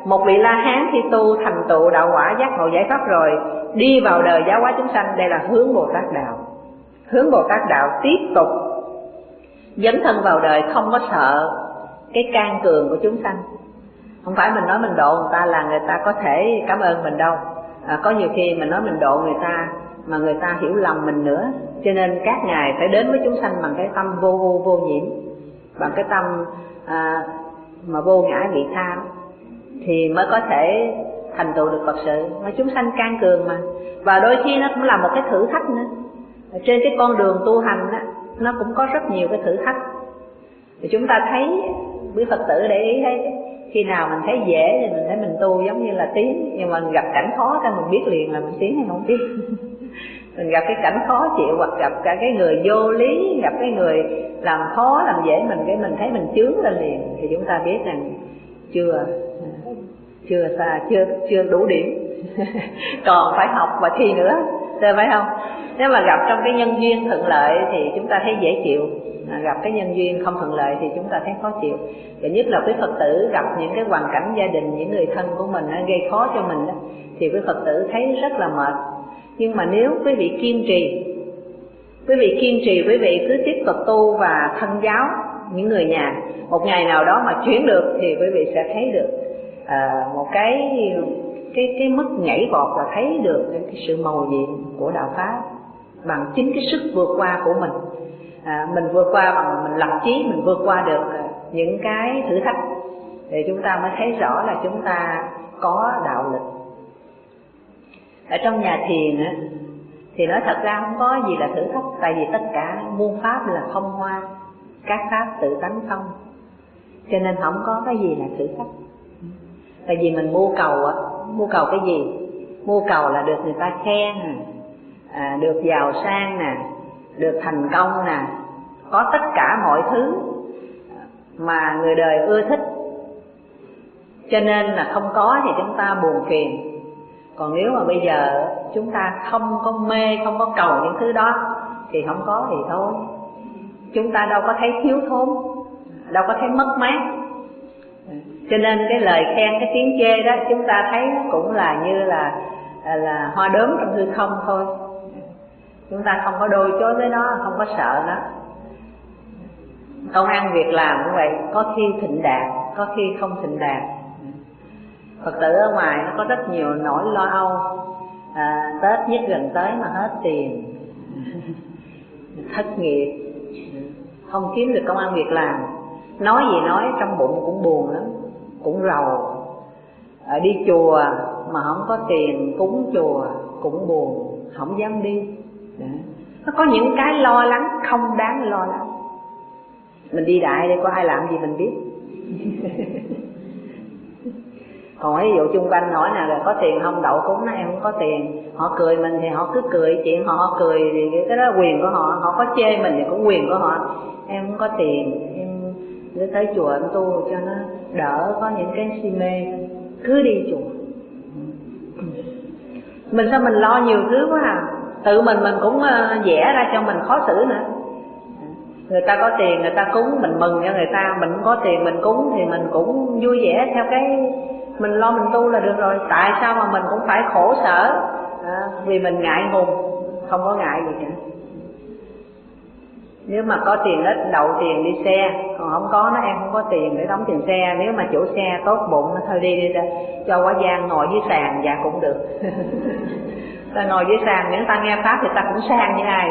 Một vị La Hán khi tu thành tựu đạo quả giác ngộ giải thoát rồi, đi vào đời giáo hóa chúng sanh, đây là hướng Bồ Tát đạo. Hướng Bồ Tát đạo tiếp tục dấn thân vào đời, không có sợ cái can cường của chúng sanh. Không phải mình nói mình độ người ta là người ta có thể cảm ơn mình đâu. à, Có nhiều khi mình nói mình độ người ta mà người ta hiểu lầm mình nữa. Cho nên các ngài phải đến với chúng sanh bằng cái tâm vô vô vô nhiễm, bằng cái tâm à, mà vô ngã vị tha, thì mới có thể thành tựu được Phật sự. Mà chúng sanh can cường mà. Và đôi khi nó cũng là một cái thử thách nữa. Trên cái con đường tu hành đó, nó cũng có rất nhiều cái thử thách. Thì chúng ta thấy, quý Phật tử để ý thấy, khi nào mình thấy dễ thì mình thấy mình tu giống như là tiến. Nhưng mà gặp cảnh khó thì mình biết liền là mình tiến hay không tiến. Mình gặp cái cảnh khó chịu, hoặc gặp cả cái người vô lý, gặp cái người làm khó làm dễ mình, cái mình thấy mình chướng lên liền, thì chúng ta biết rằng chưa chưa xa chưa chưa đủ điểm. Còn phải học và thi nữa, phải không? Nếu mà gặp trong cái nhân duyên thuận lợi thì chúng ta thấy dễ chịu, à, gặp cái nhân duyên không thuận lợi thì chúng ta thấy khó chịu. Và nhất là quý Phật tử gặp những cái hoàn cảnh gia đình, những người thân của mình gây khó cho mình đó, thì quý Phật tử thấy rất là mệt. Nhưng mà nếu quý vị kiên trì, quý vị kiên trì, quý vị cứ tiếp tục tu và thân giáo những người nhà, một ngày nào đó mà chuyển được thì quý vị sẽ thấy được à, một cái cái cái mức nhảy vọt, là thấy được cái, cái sự màu nhiệm của đạo pháp bằng chính cái sức vượt qua của mình. À, mình vượt qua bằng mình lập chí, mình vượt qua được những cái thử thách, thì chúng ta mới thấy rõ là chúng ta có đạo lực. Ở trong nhà thiền á, thì nói thật ra không có gì là thử thách, tại vì tất cả muôn pháp là không hoa, các pháp tự tánh không, cho nên không có cái gì là thử thách. Tại vì mình mưu cầu á, mưu cầu cái gì? Mưu cầu là được người ta khen nè, à, được giàu sang nè, được thành công nè, có tất cả mọi thứ mà người đời ưa thích. Cho nên là không có thì chúng ta buồn phiền. Còn nếu mà bây giờ chúng ta không có mê, không có cầu những thứ đó, thì không có thì thôi. Chúng ta đâu có thấy thiếu thốn, đâu có thấy mất mát. Cho nên cái lời khen, cái tiếng chê đó, chúng ta thấy cũng là như là là hoa đốm trong hư không thôi. Chúng ta không có đôi chối với nó, không có sợ nó. Công ăn việc làm cũng vậy, có khi thịnh đạt, có khi không thịnh đạt. Phật tử ở ngoài nó có rất nhiều nỗi lo âu, à, Tết nhất gần tới mà hết tiền, thất nghiệp, không kiếm được công ăn việc làm. Nói gì nói trong bụng cũng buồn lắm, cũng rầu. À, đi chùa mà không có tiền cúng chùa cũng buồn, không dám đi. Đó. Nó có những cái lo lắng không đáng lo lắng. Mình đi đại đây có ai làm gì mình biết. Còn ví dụ chung quanh hỏi nè, là có tiền không đậu cúng, nó em không có tiền. Họ cười mình thì họ cứ cười, chuyện họ cười thì cái đó là quyền của họ. Họ có chê mình thì cũng quyền của họ. Em không có tiền, em cứ tới chùa em tu cho nó đỡ có những cái si mê, cứ đi chùa. Mình sao mình lo nhiều thứ quá à. Tự mình mình cũng vẽ ra cho mình khó xử nữa. Người ta có tiền người ta cúng mình mừng cho người ta, mình không có tiền mình cúng thì mình cũng vui vẻ theo cái mình lo mình tu là được rồi. Tại sao mà mình cũng phải khổ sở? À, vì mình ngại ngùng, không có ngại gì cả. Nếu mà có tiền ít đậu tiền đi xe, còn không có nó em không có tiền để đóng tiền xe. Nếu mà chủ xe tốt bụng nó thôi đi đi ra, cho quá gian ngồi dưới sàn dạ cũng được. Ta ngồi dưới sàn những ta nghe pháp thì ta cũng sang như ai.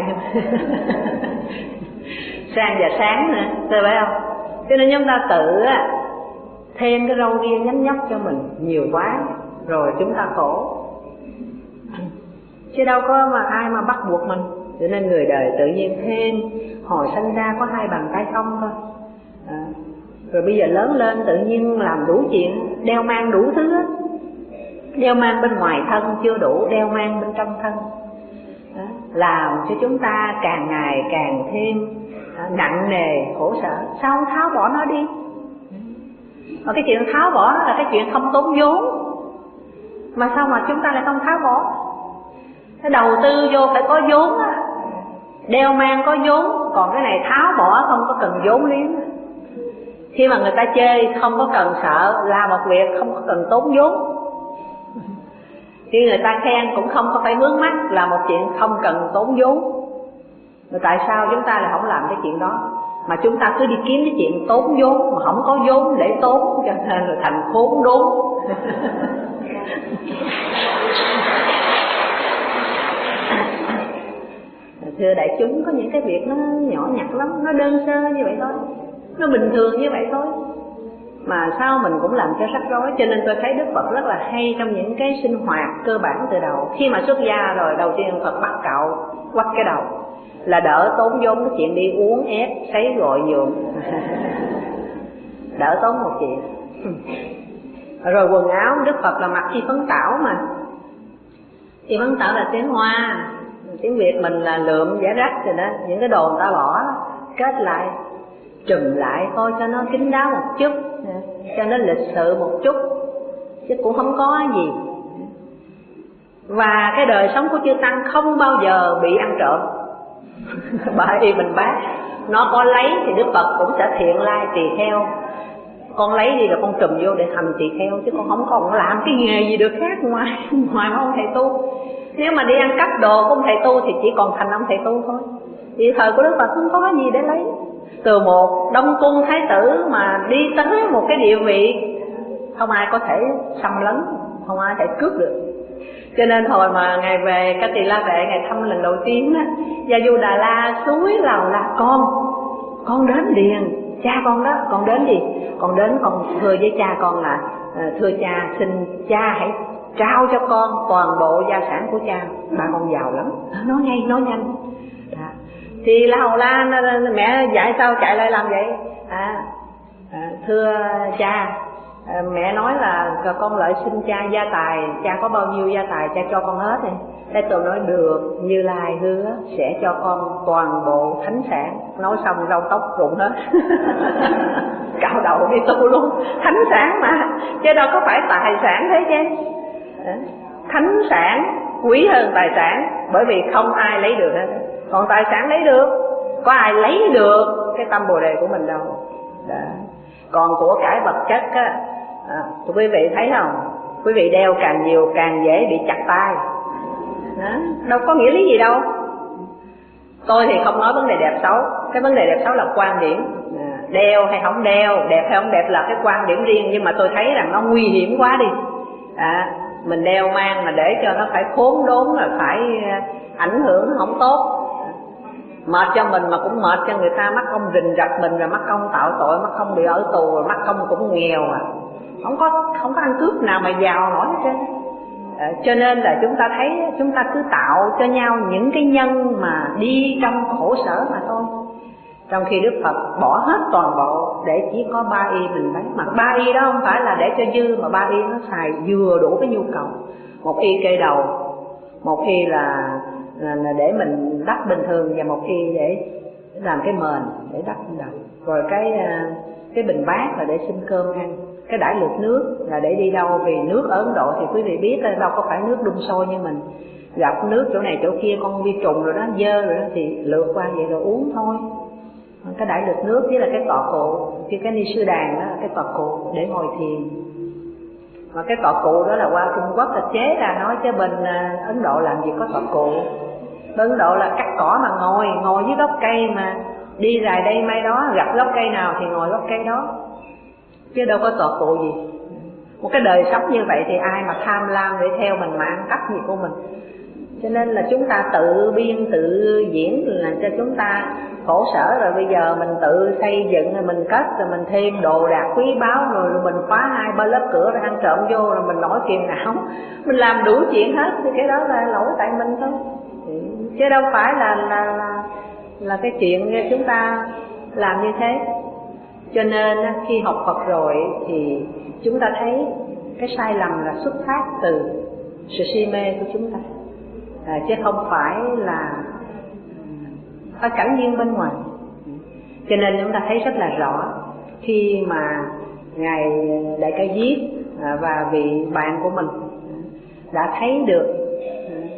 Sang và sáng nữa, thấy phải không? Cho nên chúng ta tự thêm cái râu ria nhánh nhóc cho mình nhiều quá, rồi chúng ta khổ. Chứ đâu có mà ai mà bắt buộc mình. Cho nên người đời tự nhiên thêm, hồi sinh ra có hai bàn tay không thôi, à, rồi bây giờ lớn lên tự nhiên làm đủ chuyện, đeo mang đủ thứ á. Đeo mang bên ngoài thân chưa đủ, đeo mang bên trong thân đó, làm cho chúng ta càng ngày càng thêm à, nặng nề khổ sở. Sao không tháo bỏ nó đi? Mà cái chuyện tháo bỏ nó là cái chuyện không tốn vốn, mà sao mà chúng ta lại không tháo bỏ? Cái đầu tư vô phải có vốn á, đeo mang có vốn, còn cái này tháo bỏ không có cần vốn liếng Khi mà người ta chê không có cần sợ, làm một việc không có cần tốn vốn. Khi người ta khen cũng không có phải vướng mắc, là một chuyện không cần tốn vốn. Mà tại sao chúng ta lại không làm cái chuyện đó, mà chúng ta cứ đi kiếm cái chuyện tốn vốn, mà không có vốn để tốn, cho nên là thành khốn đốn. Thưa đại chúng, có những cái việc nó nhỏ nhặt lắm, nó đơn sơ như vậy thôi, nó bình thường như vậy thôi, mà sao mình cũng làm cho rắc rối. Cho nên tôi thấy Đức Phật rất là hay trong những cái sinh hoạt cơ bản từ đầu. Khi mà xuất gia rồi, đầu tiên Phật bắt cạo quắt cái đầu, là đỡ tốn vốn cái chuyện đi uống ép sấy gọi giường. Đỡ tốn một chuyện. Rồi quần áo Đức Phật là mặc y phấn tảo mà. Y phấn tảo là tiếng Hoa, tiếng Việt mình là lượm giả rách rồi đó. Những cái đồ người ta bỏ kết lại, trùm lại thôi cho nó kín đáo một chút, cho nó lịch sự một chút, chứ cũng không có gì. Và cái đời sống của chư Tăng không bao giờ bị ăn trộm. Bởi vì mình bác, nó có lấy thì Đức Phật cũng sẽ thiện lai tỳ kheo. Con lấy đi là con trùm vô để thành tỳ kheo, chứ con không còn làm cái nghề gì được khác ngoài ngoài ông thầy tu. Nếu mà đi ăn cắp đồ của ông thầy tu thì chỉ còn thành ông thầy tu thôi. Vì thời của Đức Phật không có gì để lấy. Từ một Đông Cung Thái tử mà đi tới một cái địa vị, không ai có thể xâm lấn, không ai thể cướp được. Cho nên hồi mà Ngài về Ca Tỳ La Vệ, Ngài thăm lần đầu tiên á, Gia Du Đà La suối lầu là con, con đến điền, cha con đó, con đến gì? Con đến con thưa với cha con là, thưa cha, xin cha hãy trao cho con toàn bộ gia sản của cha, ba con giàu lắm. Nói ngay, nói nhanh. À, thì La Hầu La, mẹ dạy sao chạy lại làm vậy? À, à, thưa cha, à, mẹ nói là con lợi xin cha gia tài, cha có bao nhiêu gia tài cha cho con hết này. Thế tôi nói được, Như Lai hứa sẽ cho con toàn bộ thánh sản. Nói xong râu tóc rụng hết. Cạo đầu đi tu luôn. Thánh sản mà, chứ đâu có phải tài sản thế chứ. Thánh sản quý hơn tài sản, bởi vì không ai lấy được hết. Còn tài sản lấy được, có ai lấy được cái tâm Bồ Đề của mình đâu. Đó. Còn của cải vật chất á, à, quý vị thấy không? Quý vị đeo càng nhiều càng dễ bị chặt tay. Đó. Đâu có nghĩa lý gì đâu. Tôi thì không nói vấn đề đẹp xấu. Cái vấn đề đẹp xấu là quan điểm, à, đeo hay không đeo, đẹp hay không đẹp là cái quan điểm riêng. Nhưng mà tôi thấy rằng nó nguy hiểm quá đi. À, mình đeo mang mà để cho nó phải khốn đốn, là phải ảnh hưởng nó không tốt, mệt cho mình mà cũng mệt cho người ta. Mắc công rình rập mình, rồi mắc công tạo tội, mắc công bị ở tù, rồi mắc công cũng nghèo à. Không có không có ăn cướp nào mà giàu nổi hết trơn. À, cho nên là chúng ta thấy chúng ta cứ tạo cho nhau những cái nhân mà đi trong khổ sở mà thôi. Trong khi Đức Phật bỏ hết toàn bộ để chỉ có ba y mình lấy. Mà ba y đó không phải là để cho dư, mà ba y nó xài vừa đủ cái nhu cầu. Một y kê đầu, một y là, là, là để mình đắp bình thường, và một y để làm cái mền để đắp lên đầu. Rồi cái cái bình bát là để xin cơm ăn. Cái đãi lượt nước là để đi đâu, vì nước ở Ấn Độ thì quý vị biết đâu có phải nước đun sôi như mình. Gặp nước chỗ này chỗ kia con vi trùng rồi đó, dơ rồi đó, thì lượt qua vậy rồi uống thôi. Cái đãi lượt nước với là cái tọa cụ, như cái ni sư đàn đó là cái tọa cụ để ngồi thiền. Mà cái tọa cụ đó là qua Trung Quốc là chế ra nói, chứ bên Ấn Độ làm gì có tọa cụ. Bên Ấn Độ là cắt cỏ mà ngồi, ngồi dưới gốc cây mà đi rài đây mai đó, gặp gốc cây nào thì ngồi gốc cây đó, chứ đâu có tọa cụ gì. Một cái đời sống như vậy thì ai mà tham lam để theo mình mà ăn cắp gì của mình. Cho nên là chúng ta tự biên tự diễn là cho chúng ta khổ sở. Rồi bây giờ mình tự xây dựng, rồi mình cất, rồi mình thêm đồ đạc quý báu, rồi, rồi mình khóa hai ba lớp cửa rồi ăn trộm vô, rồi mình nổi kiềm não, mình làm đủ chuyện hết. Thì cái đó là lỗi tại mình thôi, chứ đâu phải là là là, là cái chuyện chúng ta làm như thế. Cho nên khi học Phật rồi thì chúng ta thấy cái sai lầm là xuất phát từ sự si mê của chúng ta, à, chứ không phải là ở cảnh viên bên ngoài. Cho nên chúng ta thấy rất là rõ khi mà Ngài Đại Ca Diếp và vị bạn của mình đã thấy được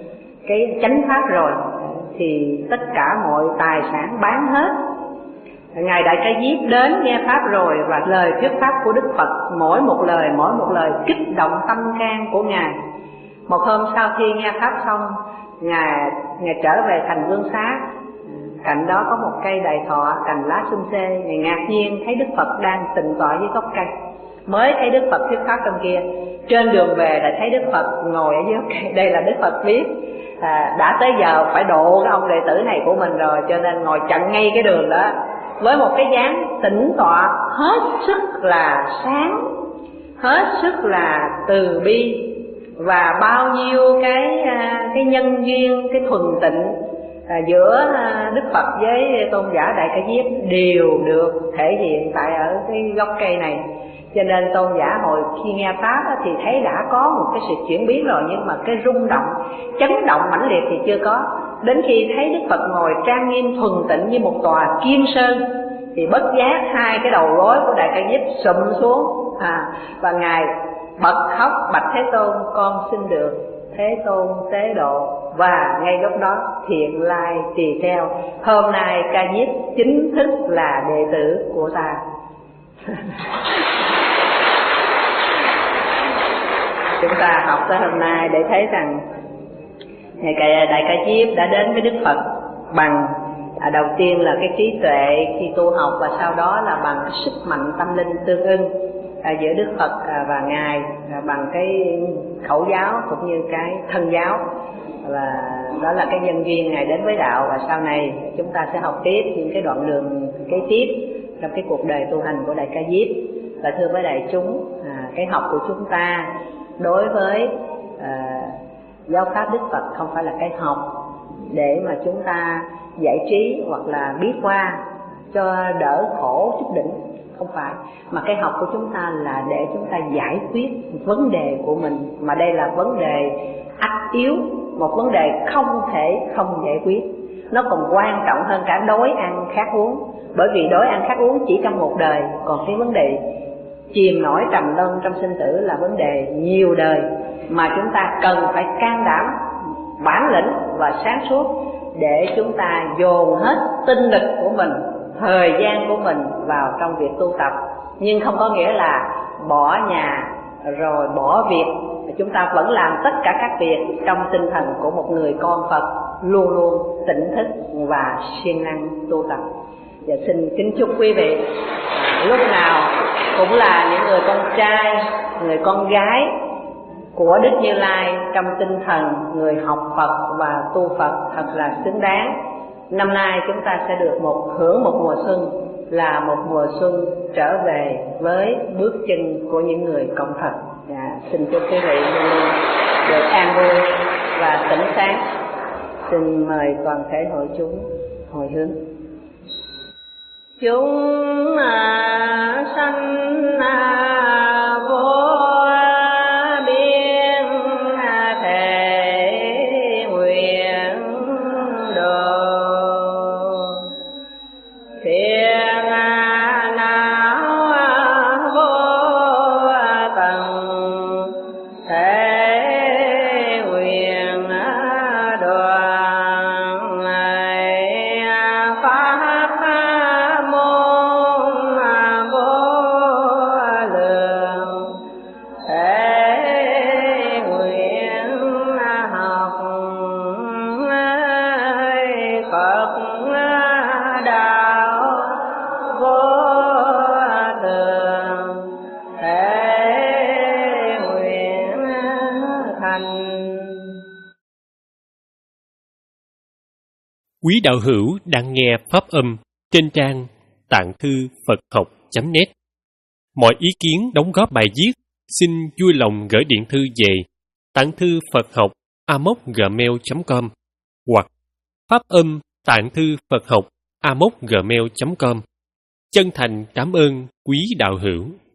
cái chánh pháp rồi, thì tất cả mọi tài sản bán hết Ngài Đại Ca Diếp đến nghe pháp rồi, và lời thuyết pháp của Đức Phật mỗi một lời mỗi một lời kích động tâm can của Ngài. Một hôm sau khi nghe pháp xong, Ngài Ngài trở về thành Vương Xá. Cạnh đó có một cây đại thọ, cành lá sum xê. Ngài ngạc nhiên thấy Đức Phật đang tịnh tọa dưới gốc cây. Mới thấy Đức Phật thuyết pháp trong kia, trên đường về lại thấy Đức Phật ngồi ở dưới gốc cây. Đây là Đức Phật biết à, đã tới giờ phải độ cái ông đệ tử này của mình rồi, cho nên ngồi chặn ngay cái đường đó với một cái dáng tĩnh tọa hết sức là sáng, hết sức là từ bi, và bao nhiêu cái cái nhân duyên, cái thuần tịnh à, giữa Đức Phật với tôn giả Đại Ca Diếp đều được thể hiện tại ở cái gốc cây này. Cho nên tôn giả hồi khi nghe pháp thì thấy đã có một cái sự chuyển biến rồi, nhưng mà cái rung động, chấn động mãnh liệt thì chưa có. Đến khi thấy Đức Phật ngồi trang nghiêm thuần tịnh như một tòa kim sơn, thì bất giác hai cái đầu gối của Đại Ca Diếp sụm xuống à, và Ngài bật khóc: bạch Thế Tôn, con xin được Thế Tôn tế độ. Và ngay lúc đó Thiện Lai tỳ kheo: hôm nay Ca Diếp chính thức là đệ tử của ta. Chúng ta học tới hôm nay để thấy rằng Ngài Đại Ca Diếp đã đến với Đức Phật bằng à, đầu tiên là cái trí tuệ khi tu học, và sau đó là bằng cái sức mạnh tâm linh tương ưng à, giữa Đức Phật à, và Ngài à, bằng cái khẩu giáo cũng như cái thân giáo. Và đó là cái nhân duyên Ngài đến với đạo. Và sau này chúng ta sẽ học tiếp những cái đoạn đường kế tiếp trong cái cuộc đời tu hành của Đại Ca Diếp. Và thưa với đại chúng, à, cái học của chúng ta đối với à, giáo pháp Đức Phật không phải là cái học để mà chúng ta giải trí hoặc là biết qua cho đỡ khổ chút đỉnh, không phải. Mà cái học của chúng ta là để chúng ta giải quyết vấn đề của mình, mà đây là vấn đề ách yếu, một vấn đề không thể không giải quyết. Nó còn quan trọng hơn cả đói ăn khát uống, bởi vì đói ăn khát uống chỉ trong một đời, còn cái vấn đề chìm nổi trầm luân trong sinh tử là vấn đề nhiều đời, mà chúng ta cần phải can đảm, bản lĩnh và sáng suốt để chúng ta dồn hết tinh lực của mình, thời gian của mình vào trong việc tu tập. Nhưng không có nghĩa là bỏ nhà rồi bỏ việc. Chúng ta vẫn làm tất cả các việc trong tinh thần của một người con Phật luôn luôn tỉnh thức và siêng năng tu tập. Và xin kính chúc quý vị lúc nào cũng là những người con trai, người con gái của Đức Như Lai trong tinh thần người học Phật và tu Phật thật là xứng đáng. Năm nay chúng ta sẽ được một hưởng một mùa xuân, là một mùa xuân trở về với bước chân của những người con Phật. Dạ, xin chúc quý vị luôn luôn được an vui và tỉnh sáng. Xin mời toàn thể hội chúng hồi hướng. Chúng sanh vô Quý đạo hữu đang nghe pháp âm trên trang tạng thư Phật học chấm net. Mọi ý kiến đóng góp bài viết xin vui lòng gửi điện thư về tạng thư Phật học a mốc gmail chấm com hoặc pháp âm tạng thư Phật học a mốc gmail chấm com. Chân thành cảm ơn quý đạo hữu.